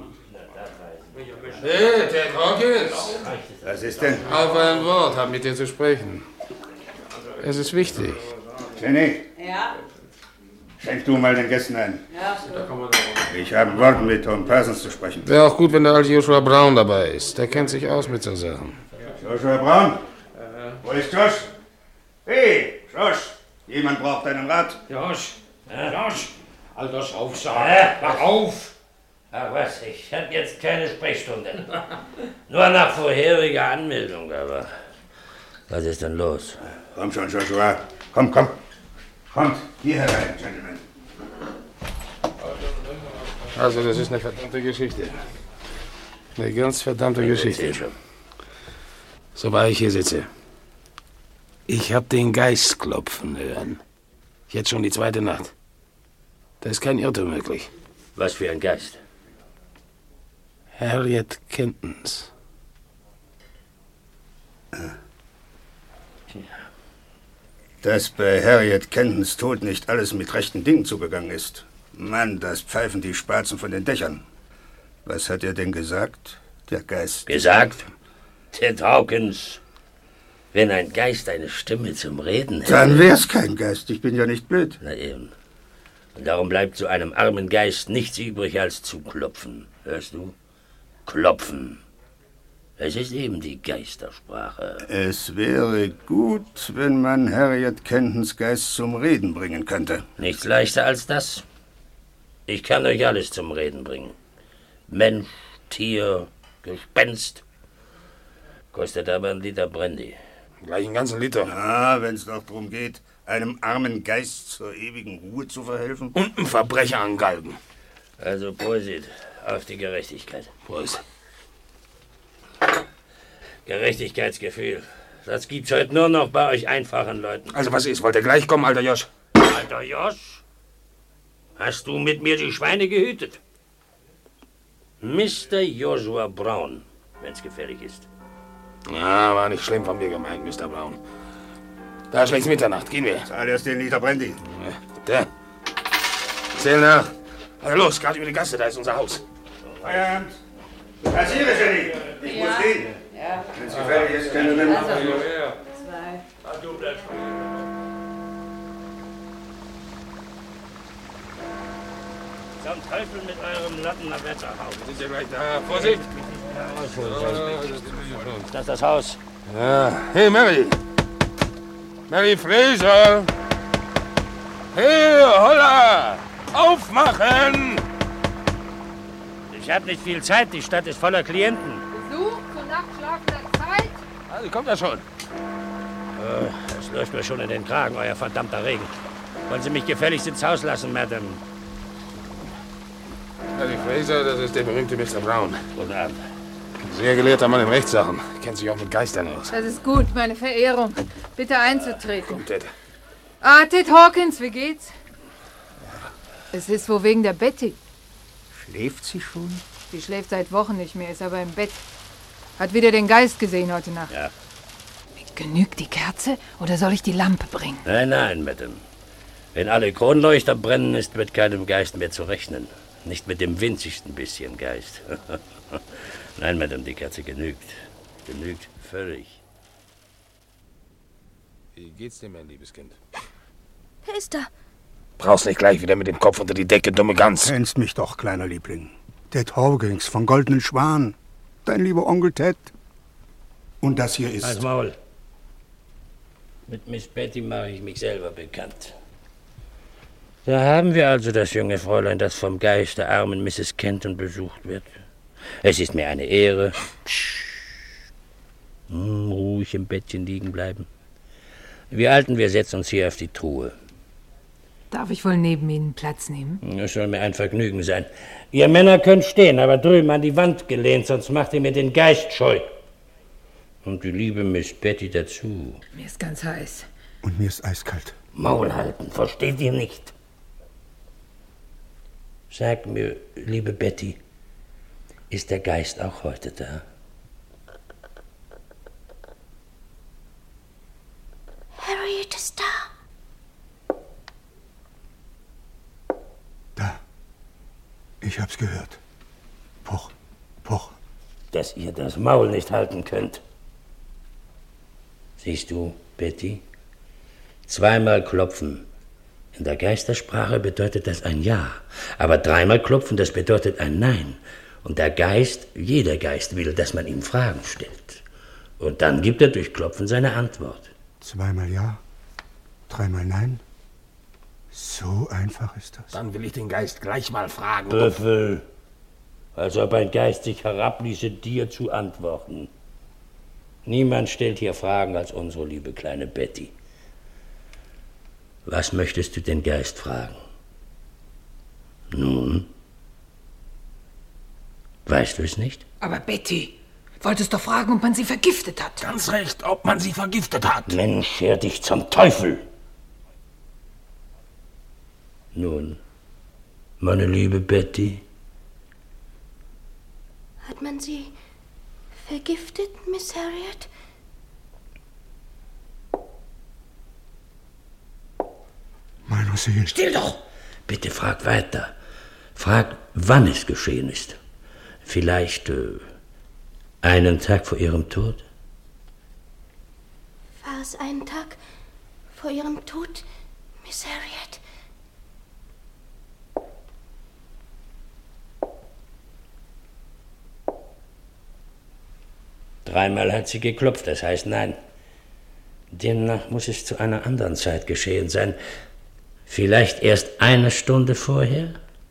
Hey, Ted Hawkins! Was ist denn? Auf ein Wort, hab mit dir zu sprechen. Es ist wichtig. Jenny, Ja? schenk du mal den Gästen ein. Ja. Ich habe ein Wort mit Tom Parsons zu sprechen. Wäre auch gut, wenn der alte Joshua Brown dabei ist. Der kennt sich aus mit so Sachen. Joshua Brown? Wo ist Josh? Hey, Josh! Jemand braucht einen Rat. Josh! Josh! Alter Saufsack! Mach auf! Ach was, ich hab jetzt keine Sprechstunde. Nur nach vorheriger Anmeldung, aber... Was ist denn los? Komm schon, Joshua. Komm. Kommt hier herein, Gentlemen. Also, das ist eine verdammte Geschichte. Eine ganz verdammte Geschichte. So wahr ich hier sitze. Ich hab den Geist klopfen hören. Jetzt schon die zweite Nacht. Da ist kein Irrtum möglich. Was für ein Geist? Harriet Kentons. Dass bei Harriet Kentons Tod nicht alles mit rechten Dingen zugegangen ist. Mann, das pfeifen die Spatzen von den Dächern. Was hat er denn gesagt, der Geist? Gesagt? Ted Hawkins, wenn ein Geist eine Stimme zum Reden hätte... Dann wär's kein Geist, ich bin ja nicht blöd. Na eben. Und darum bleibt so einem armen Geist nichts übrig als zu klopfen. Hörst du? Klopfen. Es ist eben die Geistersprache. Es wäre gut, wenn man Harriet Kentons Geist zum Reden bringen könnte. Nichts leichter als das. Ich kann euch alles zum Reden bringen. Mensch, Tier, Gespenst. Kostet aber 1 Liter Brandy. Gleich einen ganzen Liter. Ah, wenn's doch darum geht, einem armen Geist zur ewigen Ruhe zu verhelfen. Und einen Verbrecher angalgen. Also Prosit, auf die Gerechtigkeit. Prost. Gerechtigkeitsgefühl. Das gibt's heute nur noch bei euch einfachen Leuten. Also was ist? Wollt ihr gleich kommen, alter Josh? Alter Josh? Hast du mit mir die Schweine gehütet? Mr. Joshua Brown, wenn's gefährlich ist. Ja, war nicht schlimm von mir gemeint, Mr. Brown. Da schlägt's Mitternacht. Gehen wir. Zahl erst den Liter Brandy. Der. Zähl nach. Also los, gerade über die Gasse, da ist unser Haus. Feierabend. Kassiere, Jenny. Ich muss gehen. Ja. Wenn's gefährlich ist, können wir Also, 2. Du bleibst Zum Teufel mit eurem Lattener Wetterhaus. Sind Sie gleich da? Vorsicht! Das ist das Haus. Ja. Hey, Mary! Mary Fraser! Hey, holla! Aufmachen! Ich habe nicht viel Zeit, die Stadt ist voller Klienten. Besuch zur nachtschlafenden Zeit? Also kommt ja schon. Das läuft mir schon in den Kragen, euer verdammter Regen. Wollen Sie mich gefälligst ins Haus lassen, Madame? Mary Fraser, das ist der berühmte Mr. Brown. Guten Abend. Sehr gelehrter Mann in Rechtssachen. Kennt sich auch mit Geistern aus. Das ist gut, meine Verehrung. Bitte einzutreten. Kommt, Ted. Ah, Ted Hawkins, wie geht's? Es ist wohl wegen der Betty. Schläft sie schon? Sie schläft seit Wochen nicht mehr, ist aber im Bett. Hat wieder den Geist gesehen heute Nacht. Ja. Genügt die Kerze oder soll ich die Lampe bringen? Nein, Madame. Wenn alle Kronleuchter brennen, ist mit keinem Geist mehr zu rechnen. Nicht mit dem winzigsten bisschen Geist. Nein, Madame, die Kerze genügt. Genügt völlig. Wie geht's dir, mein liebes Kind? Wer ist da? Brauchst nicht gleich wieder mit dem Kopf unter die Decke, dumme Gans. Kennst mich doch, kleiner Liebling. Ted Hawkins von Goldenen Schwan. Dein lieber Onkel Ted. Und das hier ist... Halt's Maul. Mit Miss Betty mache ich mich selber bekannt. Da haben wir also das junge Fräulein, das vom Geist der armen Mrs. Kenton besucht wird. Es ist mir eine Ehre. Ruhig im Bettchen liegen bleiben. Wir Alten, wir setzen uns hier auf die Truhe. Darf ich wohl neben Ihnen Platz nehmen? Es soll mir ein Vergnügen sein. Ihr Männer könnt stehen, aber drüben an die Wand gelehnt, sonst macht ihr mir den Geist scheu. Und die liebe Miss Betty dazu. Mir ist ganz heiß. Und mir ist eiskalt. Maul halten, versteht ihr nicht? Sag mir, liebe Betty, ist der Geist auch heute da? Harriet ist da. Da. Ich hab's gehört. Poch, poch. Dass ihr das Maul nicht halten könnt. Siehst du, Betty? Zweimal klopfen. In der Geistersprache bedeutet das ein Ja. Aber dreimal klopfen, das bedeutet ein Nein. Und der Geist, jeder Geist will, dass man ihm Fragen stellt. Und dann gibt er durch Klopfen seine Antwort. Zweimal Ja, dreimal Nein. So einfach ist das. Dann will ich den Geist gleich mal fragen. Büffel. Als ob ein Geist sich herabließe, dir zu antworten. Niemand stellt hier Fragen als unsere liebe kleine Betty. Was möchtest du den Geist fragen? Nun? Weißt du es nicht? Aber Betty, wolltest doch fragen, ob man sie vergiftet hat. Ganz recht, ob man sie vergiftet hat. Mensch, scher dich zum Teufel! Nun, meine liebe Betty? Hat man sie vergiftet, Miss Harriet? Meiner Seele. Still doch! Bitte frag weiter. Frag, wann es geschehen ist. Vielleicht einen Tag vor ihrem Tod? War es einen Tag vor ihrem Tod, Miss Harriet? Dreimal hat sie geklopft, das heißt nein. Demnach muss es zu einer anderen Zeit geschehen sein. Vielleicht erst eine Stunde vorher?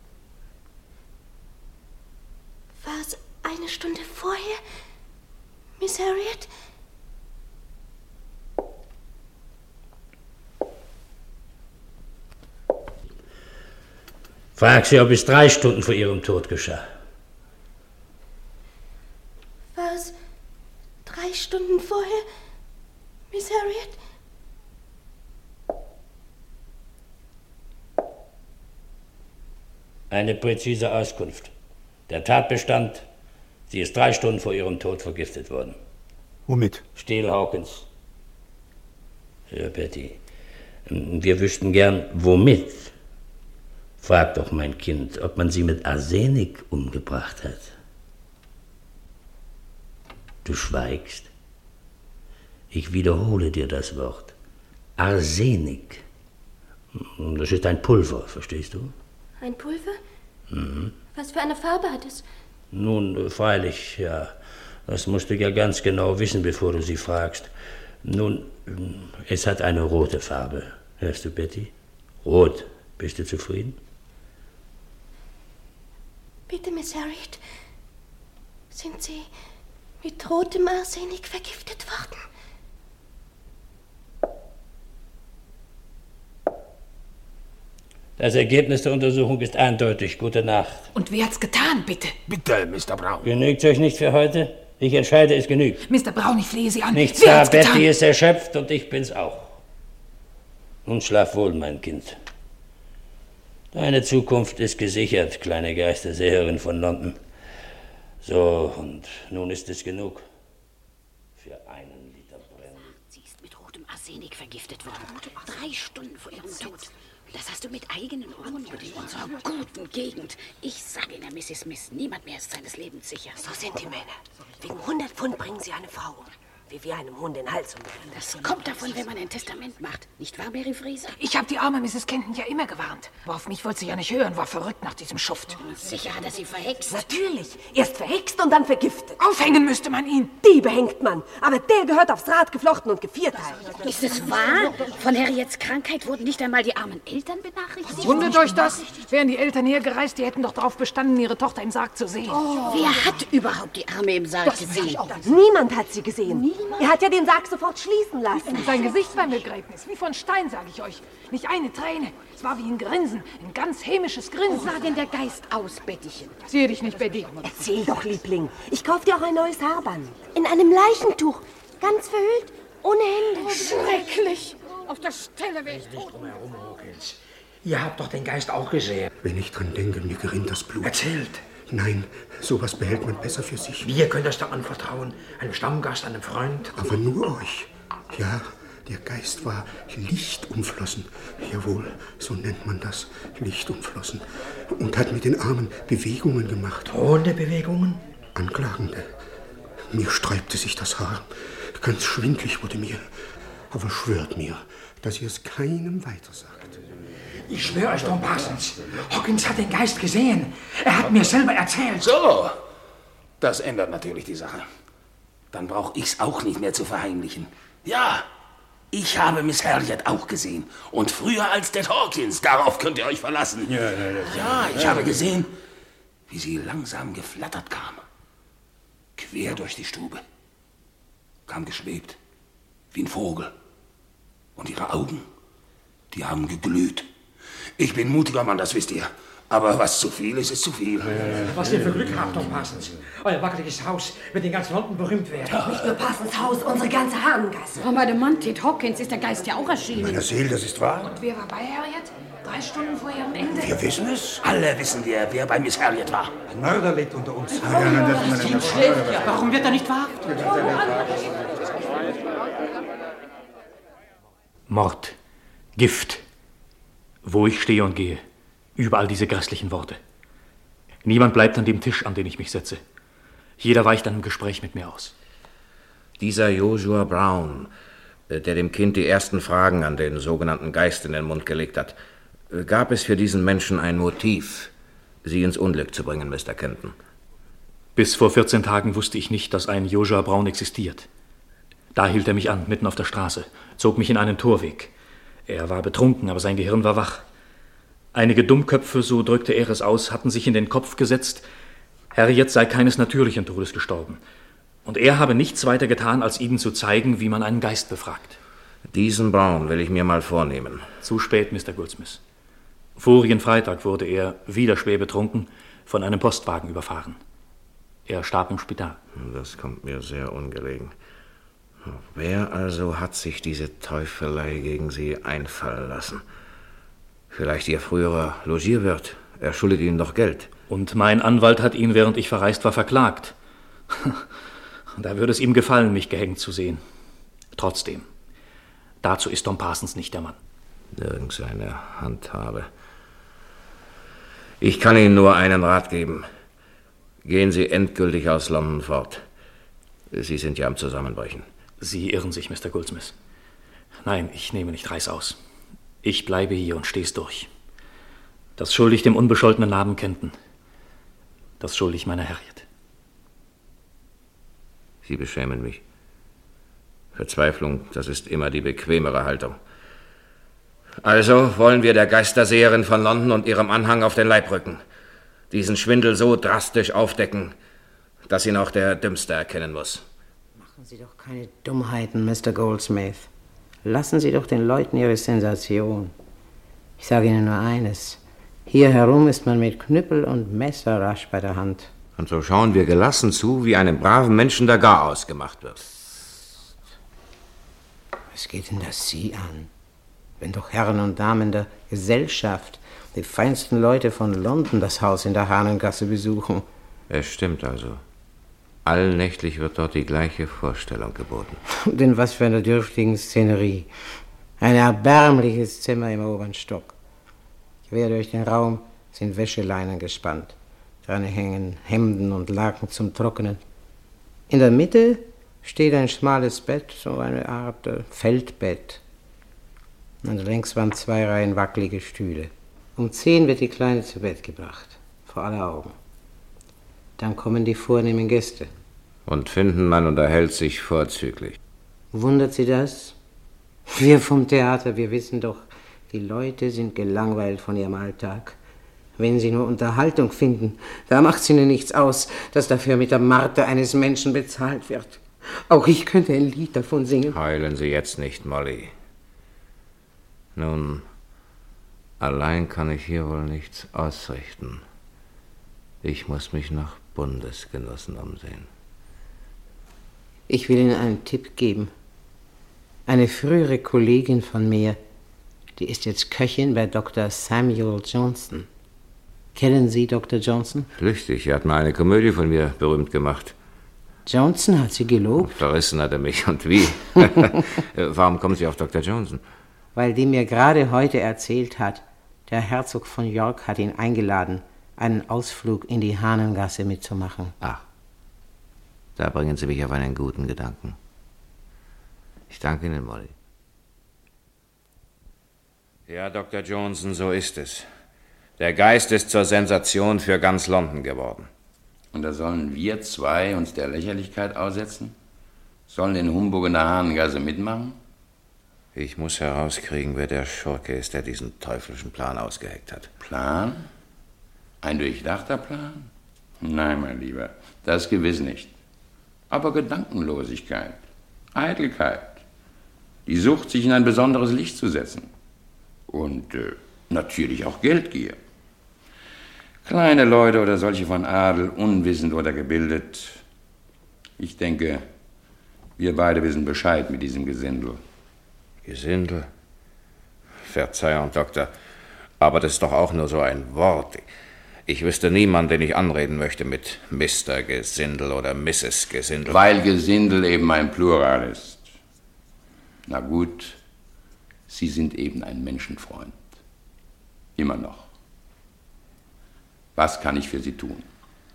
War es eine Stunde vorher, Miss Harriet? Frag sie, ob es 3 Stunden vor ihrem Tod geschah. War es 3 Stunden vorher, Miss Harriet? Eine präzise Auskunft. Der Tatbestand, sie ist 3 Stunden vor ihrem Tod vergiftet worden. Womit? Steele Hawkins. Ja, Betty, wir wüssten gern, womit. Frag doch, mein Kind, ob man sie mit Arsenik umgebracht hat. Du schweigst. Ich wiederhole dir das Wort. Arsenik. Das ist ein Pulver, verstehst du? Ein Pulver? Mhm. Was für eine Farbe hat es? Nun, freilich, ja. Das musst du ja ganz genau wissen, bevor du sie fragst. Nun, es hat eine rote Farbe. Hörst du, Betty? Rot. Bist du zufrieden? Bitte, Miss Harriet. Sind Sie mit rotem Arsenik vergiftet worden? Das Ergebnis der Untersuchung ist eindeutig. Gute Nacht. Und wer hat's getan, bitte? Bitte, Mr. Brown. Genügt's euch nicht für heute? Ich entscheide, es genügt. Mr. Brown, ich flehe Sie an. Nichts Wer da, hat's getan? Betty ist erschöpft und ich bin's auch. Nun schlaf wohl, mein Kind. Deine Zukunft ist gesichert, kleine Geisterseherin von London. So, und nun ist es genug. Für einen Liter Brenn. Sie ist mit rotem Arsenik vergiftet worden. 3 Stunden vor ihrem Tod. Das hast du mit eigenen Ohren gehört. In unserer guten Gegend. Ich sage Ihnen, Mrs. Smith, niemand mehr ist seines Lebens sicher. So sind die Männer. Wegen 100 Pfund bringen sie eine Frau um. Wie wir einem Hund den Hals umdrehen. Das kommt davon, wenn man ein Testament macht. Nicht wahr, Mary Fraser? Ich habe die arme Mrs. Kenton ja immer gewarnt. Aber auf mich wollte sie ja nicht hören, war verrückt nach diesem Schuft. Sicher hat er sie verhext. Natürlich. Erst verhext und dann vergiftet. Aufhängen müsste man ihn. Die behängt man. Aber der gehört aufs Rad geflochten und gevierteilt. Ist es wahr? Von Harriets Krankheit wurden nicht einmal die armen Eltern benachrichtigt? Wundert euch das? Wären die Eltern hergereist, die hätten doch darauf bestanden, ihre Tochter im Sarg zu sehen. Wer hat überhaupt die Arme im Sarg gesehen? Niemand hat sie gesehen. Er hat ja den Sarg sofort schließen lassen. Sein Gesicht beim Begräbnis, wie von Stein, sage ich euch. Nicht eine Träne. Es war wie ein Grinsen, ein ganz hämisches Grinsen. Wie sah denn der Geist aus, Bettychen? Sehe dich nicht, Betty. Erzähl doch, Liebling. Ich kauf dir auch ein neues Haarband. In einem Leichentuch. Ganz verhüllt, ohne Hände. Schrecklich. Auf der Stelle wäre ich tot. Ihr habt doch den Geist auch gesehen. Wenn ich dran denke, mir gerinnt das Blut. Erzählt. Nein, sowas behält man besser für sich. Wir können das doch anvertrauen. Einem Stammgast, einem Freund. Aber nur euch. Ja, der Geist war lichtumflossen. Jawohl, so nennt man das. Lichtumflossen. Und hat mit den Armen Bewegungen gemacht. Drohende Bewegungen? Anklagende. Mir sträubte sich das Haar. Ganz schwindlig wurde mir. Aber schwört mir, dass ihr es keinem weitersagt. Ich schwöre euch, Tom Parsons, Hawkins hat den Geist gesehen. Er hat mir selber erzählt. So, das ändert natürlich die Sache. Dann brauche ich's auch nicht mehr zu verheimlichen. Ja, ich habe Miss Harriet auch gesehen. Und früher als Ted Hawkins, darauf könnt ihr euch verlassen. Ja, ich habe gesehen, wie sie langsam geflattert kam. Quer durch die Stube. Kam geschwebt, wie ein Vogel. Und ihre Augen, die haben geglüht. Ich bin mutiger Mann, das wisst ihr. Aber was zu viel ist, ist zu viel. Was ihr für Glück habt, Tom Parsons. Euer wackeliges Haus wird in ganz London berühmt werden. Ja. Nicht nur Parsons Haus, unsere ganze Hahnengasse. Oh, bei dem Mann Ted Hawkins ist der Geist ja auch erschienen. Meine Seele, das ist wahr. Und wer war bei Harriet? 3 Stunden vor ihrem Ende? Wir wissen es. Alle wissen wir, wer bei Miss Harriet war. Ein Mörder lebt unter uns. Warum wird er nicht verhaftet? Mord, Gift. Wo ich stehe und gehe, überall diese grässlichen Worte. Niemand bleibt an dem Tisch, an den ich mich setze. Jeder weicht einem Gespräch mit mir aus. Dieser Joshua Brown, der dem Kind die ersten Fragen an den sogenannten Geist in den Mund gelegt hat, gab es für diesen Menschen ein Motiv, Sie ins Unglück zu bringen, Mr. Kenton? Bis vor 14 Tagen wusste ich nicht, dass ein Joshua Brown existiert. Da hielt er mich an, mitten auf der Straße, zog mich in einen Torweg. Er war betrunken, aber sein Gehirn war wach. Einige Dummköpfe, so drückte er es aus, hatten sich in den Kopf gesetzt, Harriet sei keines natürlichen Todes gestorben. Und er habe nichts weiter getan, als ihnen zu zeigen, wie man einen Geist befragt. Diesen Brown will ich mir mal vornehmen. Zu spät, Mr. Goldsmith. Vorigen Freitag wurde er, wieder schwer betrunken, von einem Postwagen überfahren. Er starb im Spital. Das kommt mir sehr ungelegen. Wer also hat sich diese Teufelei gegen Sie einfallen lassen? Vielleicht Ihr früherer Logierwirt. Er schuldet Ihnen doch Geld. Und mein Anwalt hat ihn, während ich verreist war, verklagt. Da würde es ihm gefallen, mich gehängt zu sehen. Trotzdem, dazu ist Tom Parsons nicht der Mann. Nirgends eine Handhabe. Ich kann Ihnen nur einen Rat geben. Gehen Sie endgültig aus London fort. Sie sind ja am Zusammenbrechen. Sie irren sich, Mr. Goldsmith. Nein, ich nehme nicht Reißaus. Ich bleibe hier und steh's durch. Das schulde ich dem unbescholtenen Namen Kenton. Das schulde ich meiner Harriet. Sie beschämen mich. Verzweiflung, das ist immer die bequemere Haltung. Also wollen wir der Geisterseherin von London und ihrem Anhang auf den Leib rücken. Diesen Schwindel so drastisch aufdecken, dass ihn auch der Dümmste erkennen muss. Machen Sie doch keine Dummheiten, Mr. Goldsmith. Lassen Sie doch den Leuten ihre Sensation. Ich sage Ihnen nur eines. Hier herum ist man mit Knüppel und Messer rasch bei der Hand. Und so schauen wir gelassen zu, wie einem braven Menschen der Garaus gemacht wird. Was geht denn das Sie an? wenn doch Herren und Damen der Gesellschaft, die feinsten Leute von London, das Haus in der Hahnengasse besuchen. Es stimmt also. Allnächtlich wird dort die gleiche Vorstellung geboten. Und in was für einer dürftigen Szenerie. Ein erbärmliches Zimmer im oberen Stock. Quer durch den Raum sind Wäscheleinen gespannt. Dran hängen Hemden und Laken zum Trocknen. In der Mitte steht ein schmales Bett, so eine Art Feldbett. Und längs waren 2 Reihen wackelige Stühle. Um 10 wird die Kleine zu Bett gebracht, vor aller Augen. Dann kommen die vornehmen Gäste. Und finden, man unterhält sich vorzüglich. Wundert Sie das? Wir vom Theater, wir wissen doch, die Leute sind gelangweilt von ihrem Alltag. Wenn sie nur Unterhaltung finden, da macht's ihnen nichts aus, dass dafür mit der Marter eines Menschen bezahlt wird. Auch ich könnte ein Lied davon singen. Heulen Sie jetzt nicht, Molly. Nun, allein kann ich hier wohl nichts ausrichten. Ich muss mich nach Bundesgenossen umsehen. Ich will Ihnen einen Tipp geben. Eine frühere Kollegin von mir, die ist jetzt Köchin bei Dr. Samuel Johnson. Kennen Sie Dr. Johnson? Flüchtig, er hat mal eine Komödie von mir berühmt gemacht. Johnson hat Sie gelobt? Verrissen hat er mich, und wie? Warum kommen Sie auf Dr. Johnson? Weil die mir gerade heute erzählt hat, der Herzog von York hat ihn eingeladen, einen Ausflug in die Hahnengasse mitzumachen. Ach, da bringen Sie mich auf einen guten Gedanken. Ich danke Ihnen, Molly. Ja, Dr. Johnson, so ist es. Der Geist ist zur Sensation für ganz London geworden. Und da sollen wir 2 uns der Lächerlichkeit aussetzen? Sollen den Humbug in der Hahnengasse mitmachen? Ich muss herauskriegen, wer der Schurke ist, der diesen teuflischen Plan ausgeheckt hat. Plan? Ein durchdachter Plan? Nein, mein Lieber, das gewiss nicht. Aber Gedankenlosigkeit, Eitelkeit, die Sucht, sich in ein besonderes Licht zu setzen. Und natürlich auch Geldgier. Kleine Leute oder solche von Adel, unwissend oder gebildet. Ich denke, wir beide wissen Bescheid mit diesem Gesindel. Gesindel? Verzeihung, Doktor, aber das ist doch auch nur so ein Wort. Ich wüsste niemanden, den ich anreden möchte mit Mr. Gesindel oder Mrs. Gesindel. Weil Gesindel eben ein Plural ist. Na gut, Sie sind eben ein Menschenfreund. Immer noch. Was kann ich für Sie tun?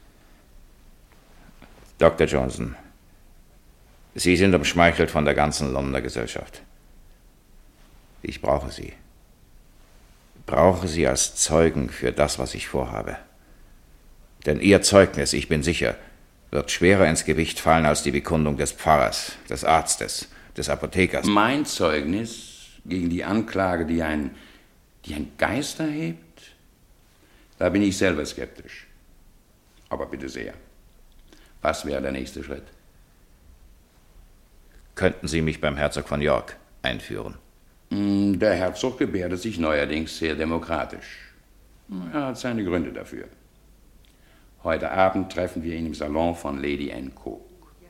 Dr. Johnson, Sie sind umschmeichelt von der ganzen Londoner Gesellschaft. Ich brauche Sie. Brauche Sie als Zeugen für das, was ich vorhabe. Denn Ihr Zeugnis, ich bin sicher, wird schwerer ins Gewicht fallen als die Bekundung des Pfarrers, des Arztes, des Apothekers. Mein Zeugnis gegen die Anklage, die ein Geist erhebt? Da bin ich selber skeptisch. Aber bitte sehr. Was wäre der nächste Schritt? Könnten Sie mich beim Herzog von York einführen? Der Herzog gebärdet sich neuerdings sehr demokratisch. Er hat seine Gründe dafür. Heute Abend treffen wir ihn im Salon von Lady Anne Cook.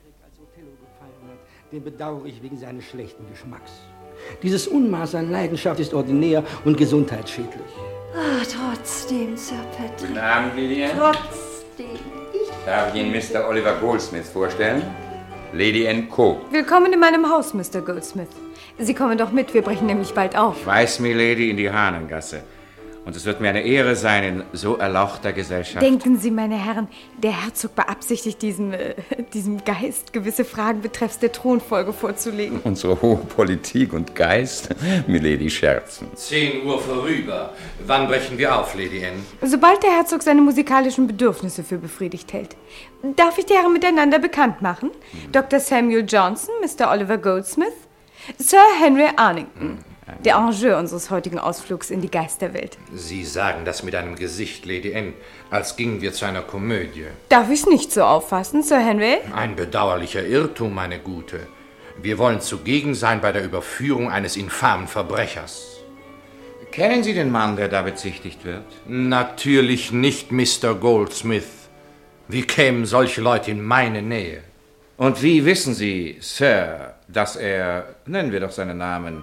Den bedauere ich wegen seines schlechten Geschmacks. Dieses Unmaß an Leidenschaft ist ordinär und gesundheitsschädlich. Ah, trotzdem, Sir Patrick. Guten Abend, Lady Anne. Trotzdem. Darf ich Ihnen Mr. Oliver Goldsmith vorstellen? Lady Anne Cook. Willkommen in meinem Haus, Mr. Goldsmith. Sie kommen doch mit, wir brechen nämlich bald auf. Ich weiß, Milady, in die Hahnengasse. Und es wird mir eine Ehre sein, in so erlauchter Gesellschaft. Denken Sie, meine Herren, der Herzog beabsichtigt, diesem Geist gewisse Fragen betreffs der Thronfolge vorzulegen. Unsere hohe Politik und Geist, Milady, scherzen. 10 Uhr vorüber. Wann brechen wir auf, Lady Anne? Sobald der Herzog seine musikalischen Bedürfnisse für befriedigt hält. Darf ich die Herren miteinander bekannt machen? Dr. Samuel Johnson, Mr. Oliver Goldsmith, Sir Henry Arnington. Der Enjeu unseres heutigen Ausflugs in die Geisterwelt. Sie sagen das mit einem Gesicht, Lady Anne, als gingen wir zu einer Komödie. Darf ich's nicht so auffassen, Sir Henry? Ein bedauerlicher Irrtum, meine Gute. Wir wollen zugegen sein bei der Überführung eines infamen Verbrechers. Kennen Sie den Mann, der da bezichtigt wird? Natürlich nicht, Mr. Goldsmith. Wie kämen solche Leute in meine Nähe? Und wie wissen Sie, Sir, dass er, nennen wir doch seinen Namen,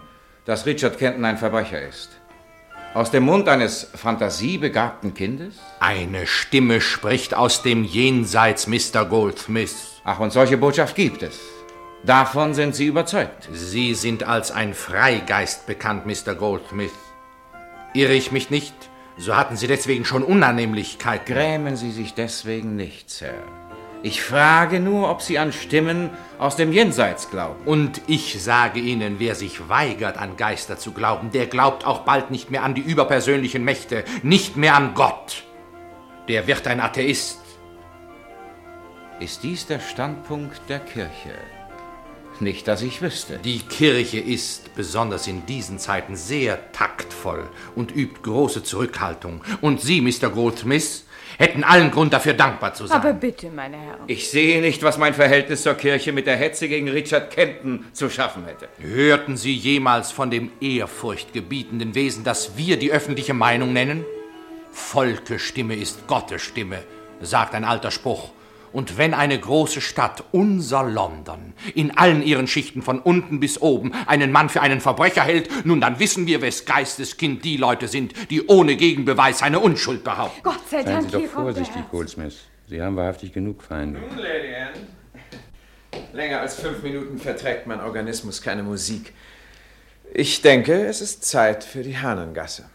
dass Richard Kenton ein Verbrecher ist. Aus dem Mund eines fantasiebegabten Kindes? Eine Stimme spricht aus dem Jenseits, Mr. Goldsmith. Ach, und solche Botschaft gibt es. Davon sind Sie überzeugt? Sie sind als ein Freigeist bekannt, Mr. Goldsmith. Irre ich mich nicht, so hatten Sie deswegen schon Unannehmlichkeiten. Grämen Sie sich deswegen nicht, Sir. Ich frage nur, ob Sie an Stimmen aus dem Jenseits glauben. Und ich sage Ihnen, wer sich weigert, an Geister zu glauben, der glaubt auch bald nicht mehr an die überpersönlichen Mächte, nicht mehr an Gott. Der wird ein Atheist. Ist dies der Standpunkt der Kirche? Nicht, dass ich wüsste. Die Kirche ist, besonders in diesen Zeiten, sehr taktvoll und übt große Zurückhaltung. Und Sie, Mr. Goldsmith, hätten allen Grund dafür dankbar zu sein. Aber bitte, meine Herren. Ich sehe nicht, was mein Verhältnis zur Kirche mit der Hetze gegen Richard Kenton zu schaffen hätte. Hörten Sie jemals von dem ehrfurchtgebietenden Wesen, das wir die öffentliche Meinung nennen? Volkesstimme ist Gottes Stimme, sagt ein alter Spruch. Und wenn eine große Stadt, unser London, in allen ihren Schichten von unten bis oben einen Mann für einen Verbrecher hält, nun dann wissen wir, wes Geisteskind die Leute sind, die ohne Gegenbeweis seine Unschuld behaupten. Gott sei Dank, Seien Sie doch vorsichtig, Goldsmith. Sie haben wahrhaftig genug Feinde. Nun, Lady Anne. Länger als 5 Minuten verträgt mein Organismus keine Musik. Ich denke, es ist Zeit für die Hahnengasse.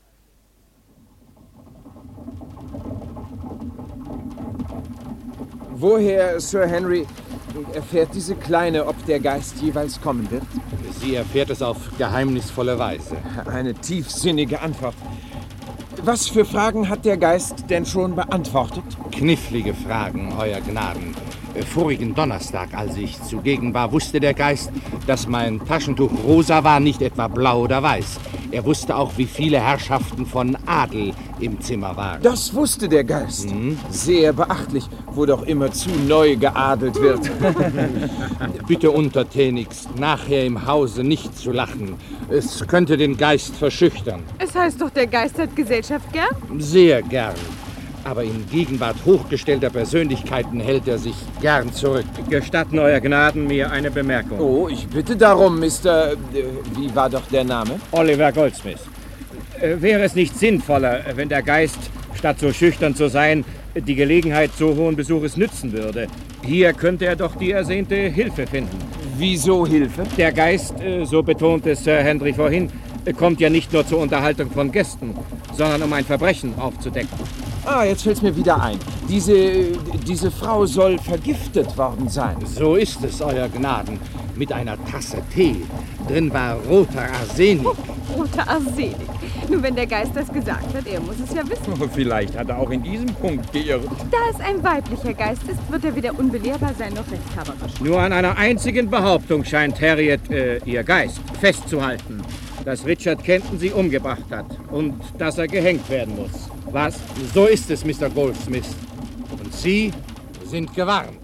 Woher, Sir Henry, erfährt diese Kleine, ob der Geist jeweils kommen wird? Sie erfährt es auf geheimnisvolle Weise. Eine tiefsinnige Antwort. Was für Fragen hat der Geist denn schon beantwortet? Knifflige Fragen, Euer Gnaden. Vorigen Donnerstag, als ich zugegen war, wusste der Geist, dass mein Taschentuch rosa war, nicht etwa blau oder weiß. Er wusste auch, wie viele Herrschaften von Adel im Zimmer waren. Das wusste der Geist. Sehr beachtlich, wo doch immer zu neu geadelt wird. Bitte untertänigst, nachher im Hause nicht zu lachen. Es könnte den Geist verschüchtern. Es heißt doch, der Geist hat Gesellschaft gern? Sehr gern. Aber in Gegenwart hochgestellter Persönlichkeiten hält er sich gern zurück. Gestatten, Euer Gnaden, mir eine Bemerkung. Oh, ich bitte darum, Mr. Wie war doch der Name? Oliver Goldsmith. Wäre es nicht sinnvoller, wenn der Geist, statt so schüchtern zu sein, die Gelegenheit so hohen Besuches nützen würde? Hier könnte er doch die ersehnte Hilfe finden. Wieso Hilfe? Der Geist, so betonte Sir Henry vorhin, kommt ja nicht nur zur Unterhaltung von Gästen, sondern um ein Verbrechen aufzudecken. Ah, jetzt fällt's mir wieder ein. Diese Frau soll vergiftet worden sein. So ist es, Euer Gnaden. Mit einer Tasse Tee. Drin war roter Arsenik. Roter Arsenik. Nur wenn der Geist das gesagt hat, er muss es ja wissen. Vielleicht hat er auch in diesem Punkt geirrt. Da es ein weiblicher Geist ist, wird er weder unbelehrbar sein noch rechthaberisch. Nur an einer einzigen Behauptung scheint Harriet, ihr Geist, festzuhalten. Dass Richard Kenton sie umgebracht hat und dass er gehängt werden muss. Was? So ist es, Mr. Goldsmith. Und Sie sind gewarnt.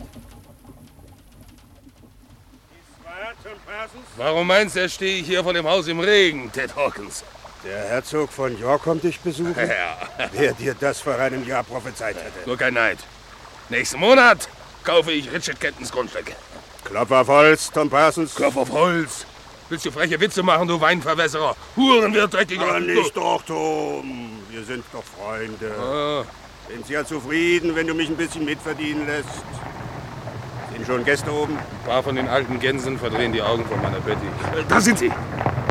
Warum meinst du, stehe ich hier vor dem Haus im Regen, Ted Hawkins? Der Herzog von York kommt dich besuchen? Ja. Wer dir das vor einem Jahr prophezeit hätte. Nur kein Neid. Nächsten Monat kaufe ich Richard Kentons Grundstück. Klopf auf Holz, Tom Parsons. Klopf auf Holz. Willst du freche Witze machen, du Weinverwässerer? Hurenwirt, dreckiger... Ja, nicht doch, Tom. Wir sind doch Freunde. Ah. Sind Sie ja zufrieden, wenn du mich ein bisschen mitverdienen lässt? Sind schon Gäste oben? Ein paar von den alten Gänsen verdrehen die Augen von meiner Betty. Da sind sie!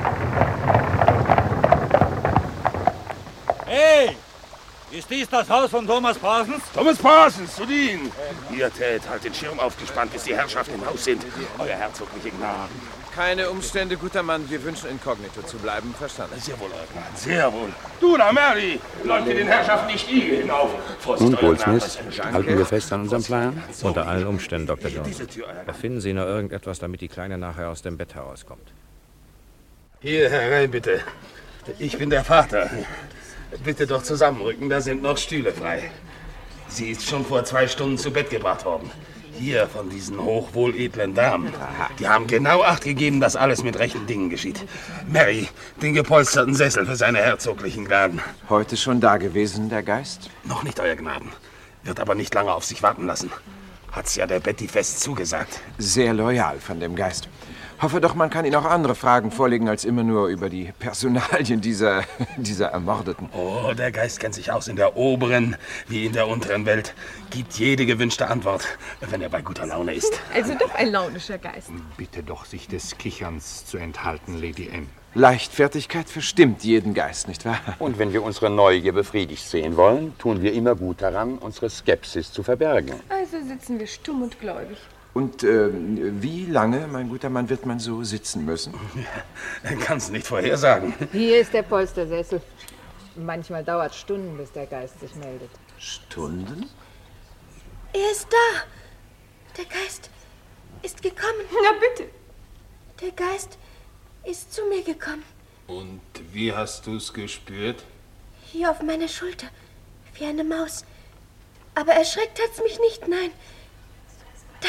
Hey! Ist dies das Haus von Thomas Parsons? Thomas Parsons, zu dienen! Hier, Ted, halt den Schirm aufgespannt, bis die Herrschaften im Haus sind. Euer herzogliche Gnaden. Keine Umstände, guter Mann. Wir wünschen inkognito zu bleiben. Verstanden? Sehr wohl, Euer Gnaden, sehr wohl. Du da, Mary! Läuft ihr den Herrschaften nicht die hinauf? Nun, Goldsmith, halten wir fest an unserem Plan? Unter allen Umständen, Dr. Jones. Erfinden Sie nur irgendetwas, damit die Kleine nachher aus dem Bett herauskommt. Hier herein, bitte. Ich bin der Vater. Bitte doch zusammenrücken, da sind noch Stühle frei. Sie ist schon vor 2 Stunden zu Bett gebracht worden. Hier von diesen hochwohledlen Damen. Die haben genau Acht gegeben, dass alles mit rechten Dingen geschieht. Mary, den gepolsterten Sessel für seine herzoglichen Gnaden. Heute schon da gewesen, der Geist? Noch nicht, Euer Gnaden. Wird aber nicht lange auf sich warten lassen. Hat's ja der Betty fest zugesagt. Sehr loyal von dem Geist. Hoffe doch, man kann Ihnen auch andere Fragen vorlegen, als immer nur über die Personalien dieser Ermordeten. Oh, der Geist kennt sich aus in der oberen wie in der unteren Welt. Gibt jede gewünschte Antwort, wenn er bei guter Laune ist. Also doch ein launischer Geist. Bitte doch, sich des Kicherns zu enthalten, Lady M. Leichtfertigkeit verstimmt jeden Geist, nicht wahr? Und wenn wir unsere Neugier befriedigt sehen wollen, tun wir immer gut daran, unsere Skepsis zu verbergen. Also sitzen wir stumm und gläubig. Und wie lange, mein guter Mann, wird man so sitzen müssen? Kannst nicht vorhersagen. Hier ist der Polstersessel. Manchmal dauert Stunden, bis der Geist sich meldet. Stunden? Er ist da. Der Geist ist gekommen. Na bitte. Der Geist ist zu mir gekommen. Und wie hast du's gespürt? Hier auf meiner Schulter, wie eine Maus. Aber erschreckt hat's mich nicht, nein. Da.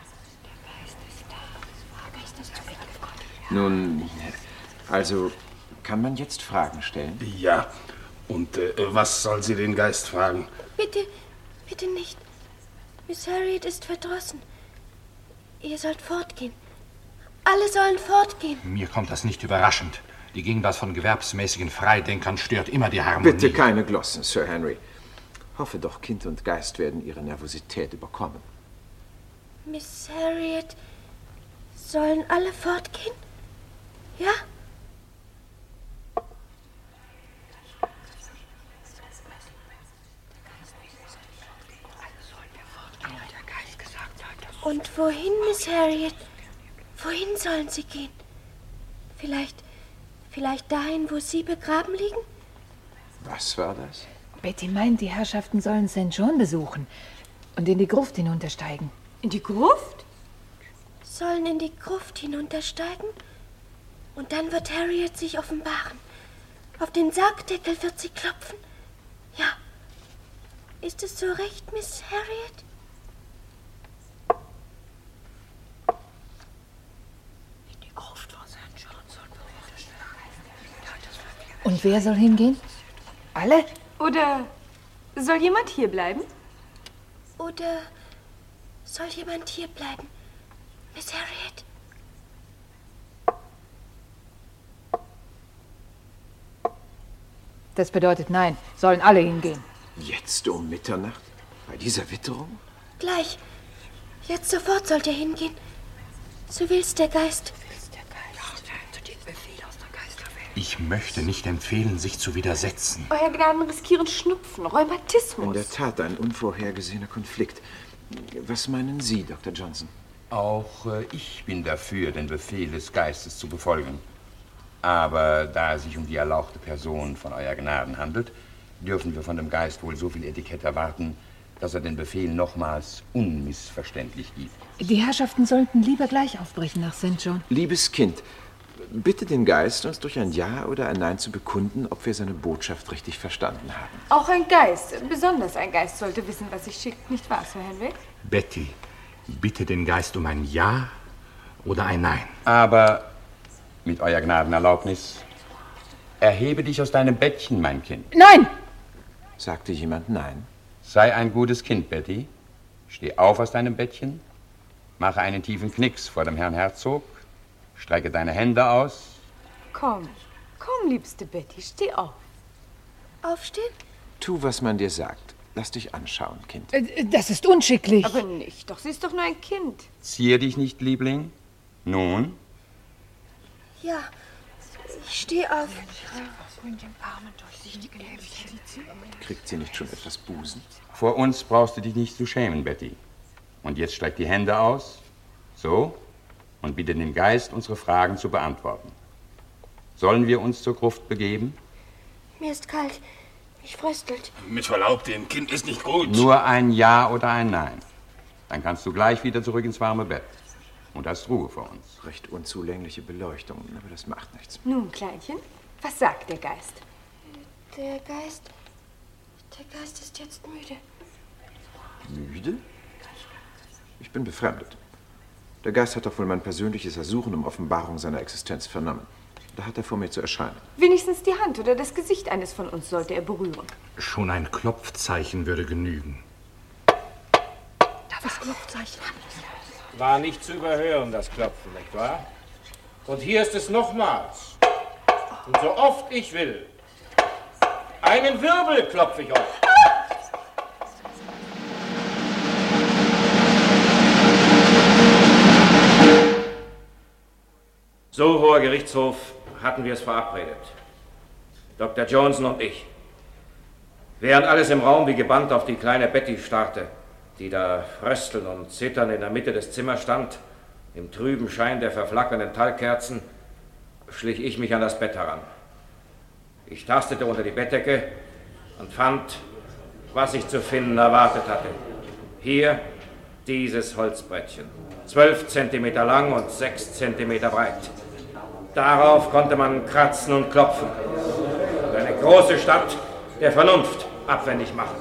Nun, also, kann man jetzt Fragen stellen? Ja. Und was soll sie den Geist fragen? Bitte, bitte nicht. Miss Harriet ist verdrossen. Ihr sollt fortgehen. Alle sollen fortgehen. Mir kommt das nicht überraschend. Die Gegenwart von gewerbsmäßigen Freidenkern stört immer die Harmonie. Bitte keine Glossen, Sir Henry. Hoffe doch, Kind und Geist werden ihre Nervosität überkommen. Miss Harriet, sollen alle fortgehen? Ja? Und wohin, Miss Harriet? Wohin sollen sie gehen? Vielleicht dahin, wo Sie begraben liegen? Was war das? Betty meint, die Herrschaften sollen St. John besuchen und in die Gruft hinuntersteigen. In die Gruft? Sollen in die Gruft hinuntersteigen? Und dann wird Harriet sich offenbaren. Auf den Sargdeckel wird sie klopfen. Ja. Ist es so recht, Miss Harriet? Und wer soll hingehen? Alle? Oder soll jemand hier bleiben? Oder soll jemand hier bleiben? Miss Harriet? Das bedeutet nein. Sollen alle hingehen. Jetzt um Mitternacht? Bei dieser Witterung? Gleich. Jetzt sofort sollt ihr hingehen. So will's der Geist. Ich möchte nicht empfehlen, sich zu widersetzen. Euer Gnaden riskieren Schnupfen, Rheumatismus. In der Tat ein unvorhergesehener Konflikt. Was meinen Sie, Dr. Johnson? Auch ich bin dafür, den Befehl des Geistes zu befolgen. Aber da es sich um die erlauchte Person von Euer Gnaden handelt, dürfen wir von dem Geist wohl so viel Etikett erwarten, dass er den Befehl nochmals unmissverständlich gibt. Die Herrschaften sollten lieber gleich aufbrechen nach St. John. Liebes Kind, bitte den Geist, uns durch ein Ja oder ein Nein zu bekunden, ob wir seine Botschaft richtig verstanden haben. Auch ein Geist, besonders ein Geist, sollte wissen, was sich schickt, nicht wahr, Sir Henry? Betty, bitte den Geist um ein Ja oder ein Nein. Aber mit Euer Gnadenerlaubnis, erhebe dich aus deinem Bettchen, mein Kind. Nein! Sagte jemand Nein? Sei ein gutes Kind, Betty. Steh auf aus deinem Bettchen, mache einen tiefen Knicks vor dem Herrn Herzog, strecke deine Hände aus. Komm, liebste Betty, steh auf. Aufstehen? Tu, was man dir sagt. Lass dich anschauen, Kind. Das ist unschicklich. Aber nicht, doch sie ist doch nur ein Kind. Zier dich nicht, Liebling. Nun? Ja, ich stehe auf. Kriegt sie nicht schon etwas Busen? Vor uns brauchst du dich nicht zu schämen, Betty. Und jetzt streck die Hände aus. So. Und bitte den Geist, unsere Fragen zu beantworten. Sollen wir uns zur Gruft begeben? Mir ist kalt. Mich fröstelt. Mit Verlaub, dem Kind ist nicht gut. Nur ein Ja oder ein Nein. Dann kannst du gleich wieder zurück ins warme Bett. Und hast Ruhe vor uns. Recht unzulängliche Beleuchtung, aber das macht nichts. Nun, Kleinchen, was sagt der Geist? Der Geist ist jetzt müde. Müde? Ich bin befremdet. Der Geist hat doch wohl mein persönliches Ersuchen um Offenbarung seiner Existenz vernommen. Da hat er vor mir zu erscheinen. Wenigstens die Hand oder das Gesicht eines von uns sollte er berühren. Schon ein Klopfzeichen würde genügen. Das Klopfzeichen. War nicht zu überhören, das Klopfen, nicht wahr? Und hier ist es nochmals. Und so oft ich will. Einen Wirbel klopfe ich euch. So, Hoher Gerichtshof, hatten wir es verabredet. Dr. Johnson und ich. Während alles im Raum wie gebannt auf die kleine Betty starrte, die da fröstelnd und zitternd in der Mitte des Zimmers stand, im trüben Schein der verflackernden Talgkerzen, schlich ich mich an das Bett heran. Ich tastete unter die Bettdecke und fand, was ich zu finden erwartet hatte. Hier dieses Holzbrettchen, 12 Zentimeter lang und 6 Zentimeter breit. Darauf konnte man kratzen und klopfen und eine große Stadt der Vernunft abwendig machen.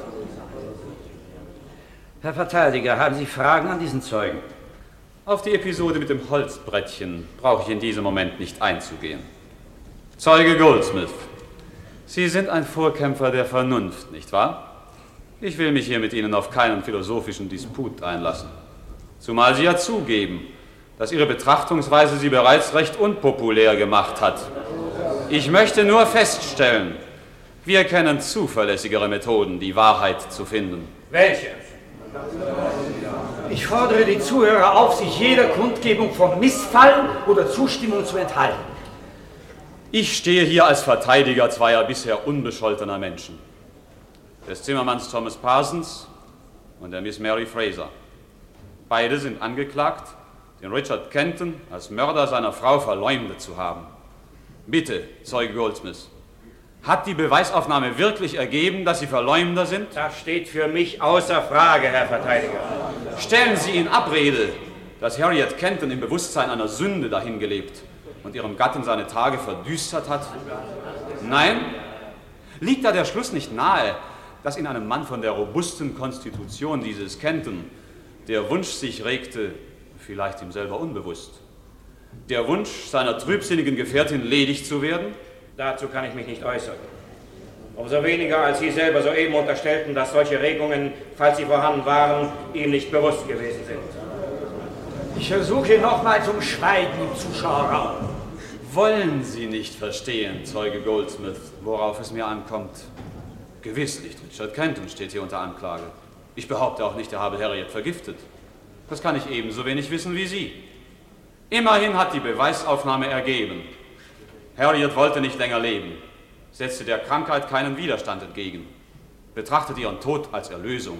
Herr Verteidiger, haben Sie Fragen an diesen Zeugen? Auf die Episode mit dem Holzbrettchen brauche ich in diesem Moment nicht einzugehen. Zeuge Goldsmith, Sie sind ein Vorkämpfer der Vernunft, nicht wahr? Ich will mich hier mit Ihnen auf keinen philosophischen Disput einlassen. Zumal Sie ja zugeben, dass Ihre Betrachtungsweise Sie bereits recht unpopulär gemacht hat. Ich möchte nur feststellen, wir kennen zuverlässigere Methoden, die Wahrheit zu finden. Welche? Ich fordere die Zuhörer auf, sich jeder Kundgebung von Missfallen oder Zustimmung zu enthalten. Ich stehe hier als Verteidiger zweier bisher unbescholtener Menschen. Des Zimmermanns Thomas Parsons und der Miss Mary Fraser. Beide sind angeklagt, den Richard Kenton als Mörder seiner Frau verleumdet zu haben. Bitte, Zeuge Goldsmith, hat die Beweisaufnahme wirklich ergeben, dass Sie Verleumder sind? Das steht für mich außer Frage, Herr Verteidiger. Stellen Sie in Abrede, dass Harriet Kenton im Bewusstsein einer Sünde dahingelebt und ihrem Gatten seine Tage verdüstert hat? Nein? Liegt da der Schluss nicht nahe, dass in einem Mann von der robusten Konstitution dieses Kenton der Wunsch sich regte, vielleicht ihm selber unbewusst, der Wunsch seiner trübsinnigen Gefährtin ledig zu werden? Dazu kann ich mich nicht äußern. Umso weniger, als Sie selber soeben unterstellten, dass solche Regungen, falls sie vorhanden waren, ihm nicht bewusst gewesen sind. Ich versuche nochmals um Schweigen im Zuschauerraum. Wollen Sie nicht verstehen, Zeuge Goldsmith, worauf es mir ankommt? Gewiss nicht, Richard Kenton steht hier unter Anklage. Ich behaupte auch nicht, er habe Harriet vergiftet. Das kann ich ebenso wenig wissen wie Sie. Immerhin hat die Beweisaufnahme ergeben. Harriet wollte nicht länger leben, setzte der Krankheit keinen Widerstand entgegen, betrachtete ihren Tod als Erlösung.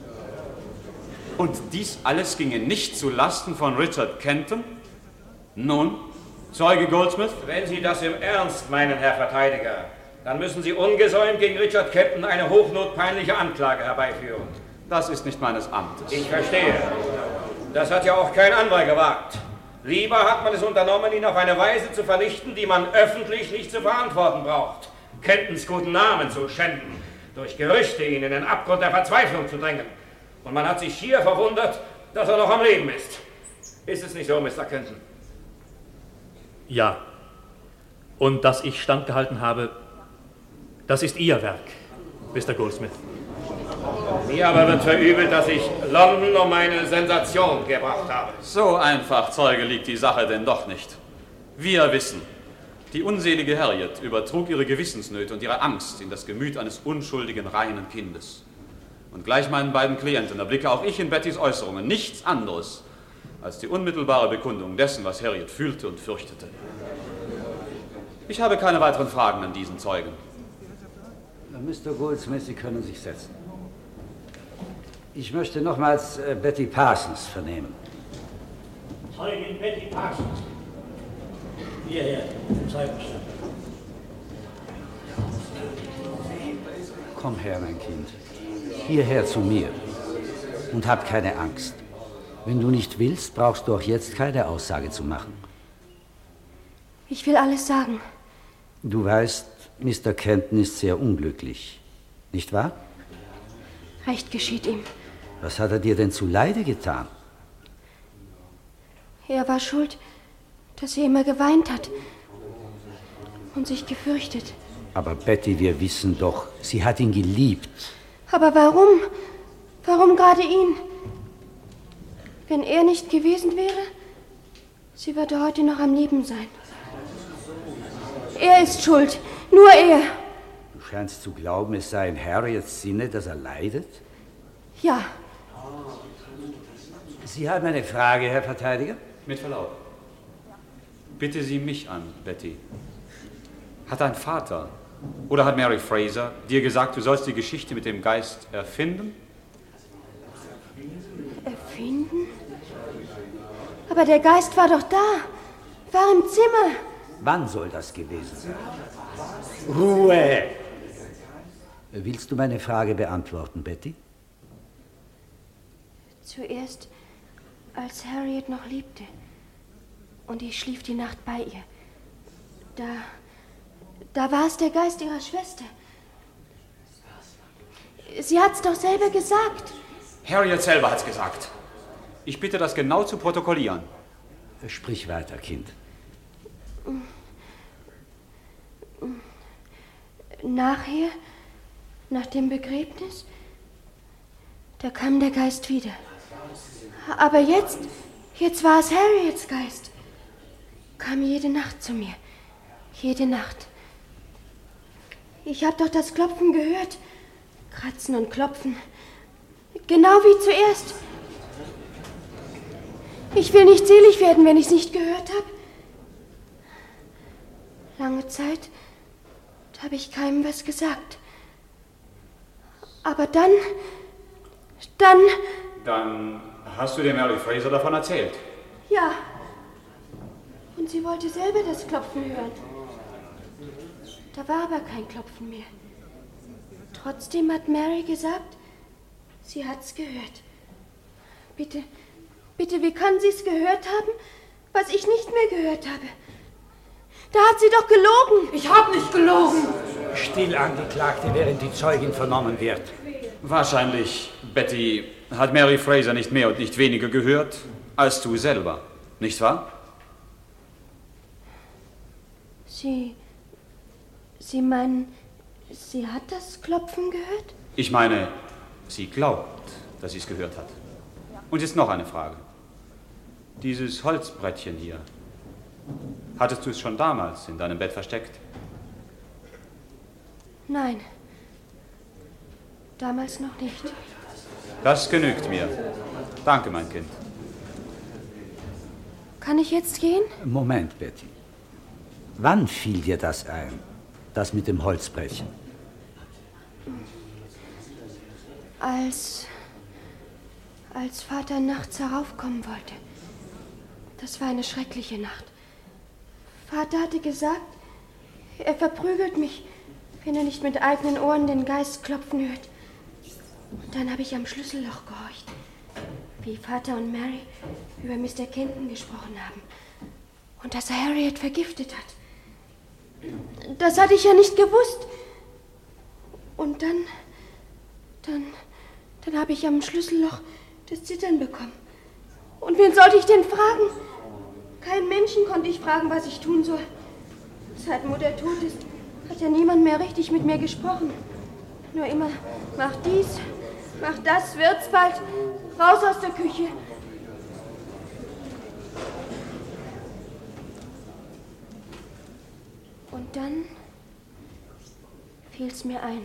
Und dies alles ginge nicht zu Lasten von Richard Kenton? Nun, Zeuge Goldsmith? Wenn Sie das im Ernst meinen, Herr Verteidiger, dann müssen Sie ungesäumt gegen Richard Kenton eine hochnotpeinliche Anklage herbeiführen. Das ist nicht meines Amtes. Ich verstehe. Das hat ja auch kein anderer gewagt. Lieber hat man es unternommen, ihn auf eine Weise zu vernichten, die man öffentlich nicht zu verantworten braucht. Kentons guten Namen zu schänden, durch Gerüchte ihn in den Abgrund der Verzweiflung zu drängen. Und man hat sich hier verwundert, dass er noch am Leben ist. Ist es nicht so, Mr. Kenton? Ja. Und dass ich standgehalten habe, das ist Ihr Werk, Mr. Goldsmith. Mir aber wird verübelt, dass ich London um eine Sensation gebracht habe. So einfach, Zeuge, liegt die Sache denn doch nicht. Wir wissen, die unselige Harriet übertrug ihre Gewissensnöte und ihre Angst in das Gemüt eines unschuldigen, reinen Kindes. Und gleich meinen beiden Klienten erblicke auch ich in Bettys Äußerungen nichts anderes als die unmittelbare Bekundung dessen, was Harriet fühlte und fürchtete. Ich habe keine weiteren Fragen an diesen Zeugen. Mr. Goldsmith, Sie können sich setzen. Ich möchte nochmals Betty Parsons vernehmen. Zeugin Betty Parsons. Hierher, Zeugenstand. Komm her, mein Kind. Hierher zu mir. Und hab keine Angst. Wenn du nicht willst, brauchst du auch jetzt keine Aussage zu machen. Ich will alles sagen. Du weißt, Mr. Kenton ist sehr unglücklich. Nicht wahr? Recht geschieht ihm. Was hat er dir denn zuleide getan? Er war schuld, dass er immer geweint hat und sich gefürchtet. Aber Betty, wir wissen doch, sie hat ihn geliebt. Aber warum? Warum gerade ihn? Wenn er nicht gewesen wäre? Sie würde heute noch am Leben sein. Er ist schuld. Nur er. Du scheinst zu glauben, es sei in Harriets Sinne, dass er leidet? Ja. Sie haben eine Frage, Herr Verteidiger? Mit Verlaub. Bitte Sie mich an, Betty. Hat dein Vater oder hat Mary Fraser dir gesagt, du sollst die Geschichte mit dem Geist erfinden? Erfinden? Aber der Geist war doch da. War im Zimmer. Wann soll das gewesen sein? Ruhe! Willst du meine Frage beantworten, Betty? Zuerst, als Harriet noch lebte. Und ich schlief die Nacht bei ihr. Da war es der Geist ihrer Schwester. Sie hat's doch selber gesagt. Harriet selber hat's gesagt. Ich bitte, das genau zu protokollieren. Sprich weiter, Kind. Nachher, nach dem Begräbnis, da kam der Geist wieder. Aber jetzt war es Harriets Geist. Kam jede Nacht zu mir. Jede Nacht. Ich habe doch das Klopfen gehört. Kratzen und Klopfen. Genau wie zuerst. Ich will nicht selig werden, wenn ich es nicht gehört habe. Lange Zeit habe ich keinem was gesagt. Aber dann hast du der Mary Fraser davon erzählt. Ja. Und sie wollte selber das Klopfen hören. Da war aber kein Klopfen mehr. Trotzdem hat Mary gesagt, sie hat's gehört. Bitte, wie kann sie es gehört haben, was ich nicht mehr gehört habe? Da hat sie doch gelogen. Ich habe nicht gelogen. Still, Angeklagte, während die Zeugin vernommen wird. Wahrscheinlich, Betty, hat Mary Fraser nicht mehr und nicht weniger gehört als du selber, nicht wahr? Sie meinen, sie hat das Klopfen gehört? Ich meine, sie glaubt, dass sie es gehört hat. Und jetzt noch eine Frage. Dieses Holzbrettchen hier, hattest du es schon damals in deinem Bett versteckt? Nein. Damals noch nicht. Das genügt mir. Danke, mein Kind. Kann ich jetzt gehen? Moment, Betty. Wann fiel dir das ein, das mit dem Holzbrettchen? Als Vater nachts heraufkommen wollte. Das war eine schreckliche Nacht. Vater hatte gesagt, er verprügelt mich, wenn er nicht mit eigenen Ohren den Geist klopfen hört. Und dann habe ich am Schlüsselloch gehorcht, wie Vater und Mary über Mr. Kenton gesprochen haben. Und dass er Harriet vergiftet hat. Das hatte ich ja nicht gewusst. Und dann habe ich am Schlüsselloch das Zittern bekommen. Und wen sollte ich denn fragen? Keinen Menschen konnte ich fragen, was ich tun soll. Seit Mutter tot ist, hat ja niemand mehr richtig mit mir gesprochen. Nur immer, mach dies, mach das, wird's bald, raus aus der Küche. Und dann fiel's mir ein.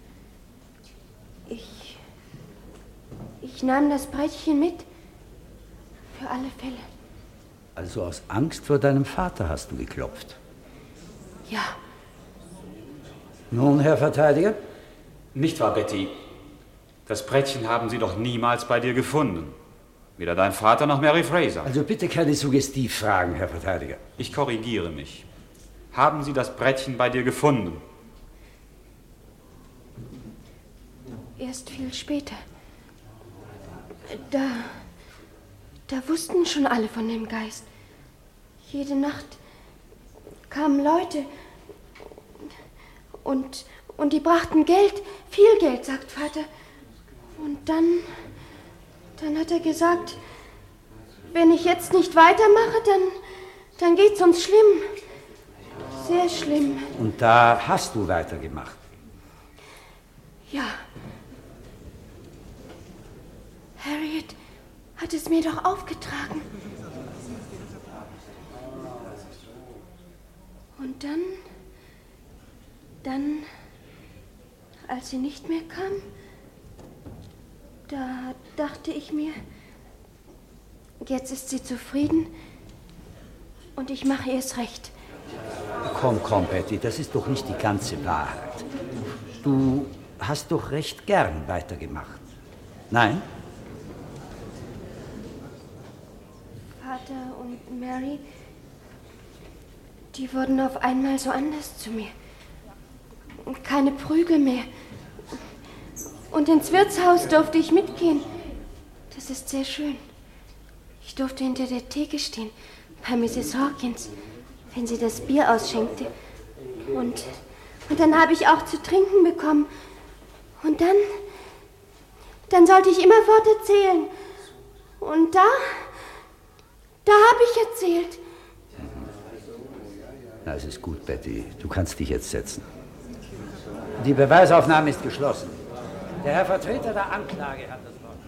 Ich nahm das Brettchen mit, für alle Fälle. Also aus Angst vor deinem Vater hast du geklopft? Ja. Nun, Herr Verteidiger? Nicht wahr, Betty? Das Brettchen haben sie doch niemals bei dir gefunden. Weder dein Vater noch Mary Fraser. Also bitte keine Suggestivfragen, Herr Verteidiger. Ich korrigiere mich. Haben sie das Brettchen bei dir gefunden? Erst viel später. Da wussten schon alle von dem Geist. Jede Nacht kamen Leute und die brachten Geld, viel Geld, sagt Vater. Und dann hat er gesagt, wenn ich jetzt nicht weitermache, dann geht's uns schlimm. Sehr schlimm. Und da hast du weitergemacht? Ja. Harriet hat es mir doch aufgetragen. Und dann, als sie nicht mehr kam, da dachte ich mir, jetzt ist sie zufrieden und ich mache ihr es recht. Komm, Betty, das ist doch nicht die ganze Wahrheit. Du hast doch recht gern weitergemacht. Nein? Vater und Mary, die wurden auf einmal so anders zu mir. Und keine Prügel mehr. Und ins Wirtshaus durfte ich mitgehen. Das ist sehr schön. Ich durfte hinter der Theke stehen, bei Mrs. Hawkins, wenn sie das Bier ausschenkte. Und dann habe ich auch zu trinken bekommen. Und dann sollte ich immerfort erzählen. Und da habe ich erzählt. Na, es ist gut, Betty. Du kannst dich jetzt setzen. Die Beweisaufnahme ist geschlossen. Der Herr Vertreter der Anklage hat das Wort.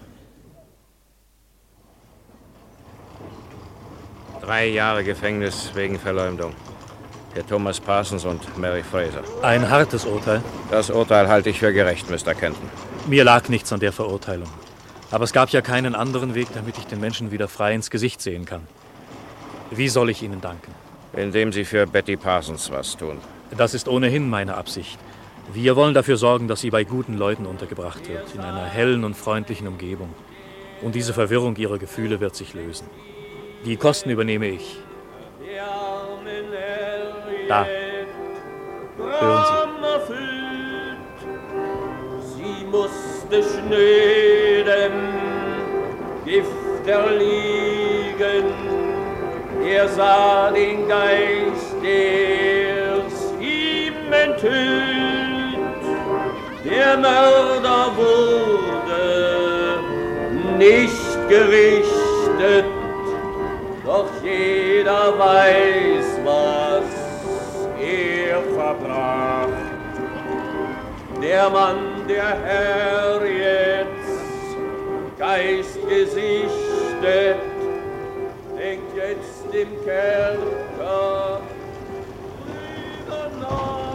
3 Jahre Gefängnis wegen Verleumdung. Für Thomas Parsons und Mary Fraser. Ein hartes Urteil. Das Urteil halte ich für gerecht, Mr. Kenton. Mir lag nichts an der Verurteilung. Aber es gab ja keinen anderen Weg, damit ich den Menschen wieder frei ins Gesicht sehen kann. Wie soll ich Ihnen danken? Indem Sie für Betty Parsons was tun. Das ist ohnehin meine Absicht. Wir wollen dafür sorgen, dass sie bei guten Leuten untergebracht wird, in einer hellen und freundlichen Umgebung. Und diese Verwirrung ihrer Gefühle wird sich lösen. Die Kosten übernehme ich. Da. Hören Sie. Sie musste schnöden, Gift erliegen. Er sah den Geist, der's ihm enthüllt. Der Mörder wurde nicht gerichtet, doch jeder weiß, was er verbracht. Der Mann, der Herr jetzt Geist gesichtet, denkt jetzt im Kerker drüber nach.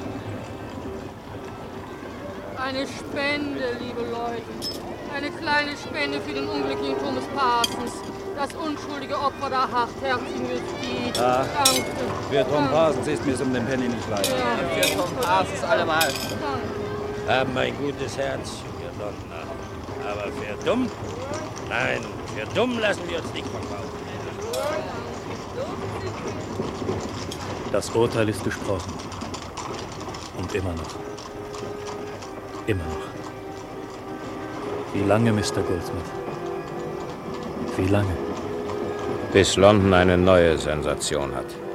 Eine Spende, liebe Leute. Eine kleine Spende für den unglücklichen Thomas Parsons. Das unschuldige Opfer der hartherzigen Justiz. Ja. Danke. Für Tom Parsons ist mir um den Penny nicht leid. Ja. Für Tom Parsons allemal. Haben ein gutes Herz, wir Donner. Aber für dumm? Nein, für dumm lassen wir uns nicht verkaufen. Das Urteil ist gesprochen. Und immer noch. Immer noch. Wie lange, Mr. Goldsmith? Wie lange? Bis London eine neue Sensation hat.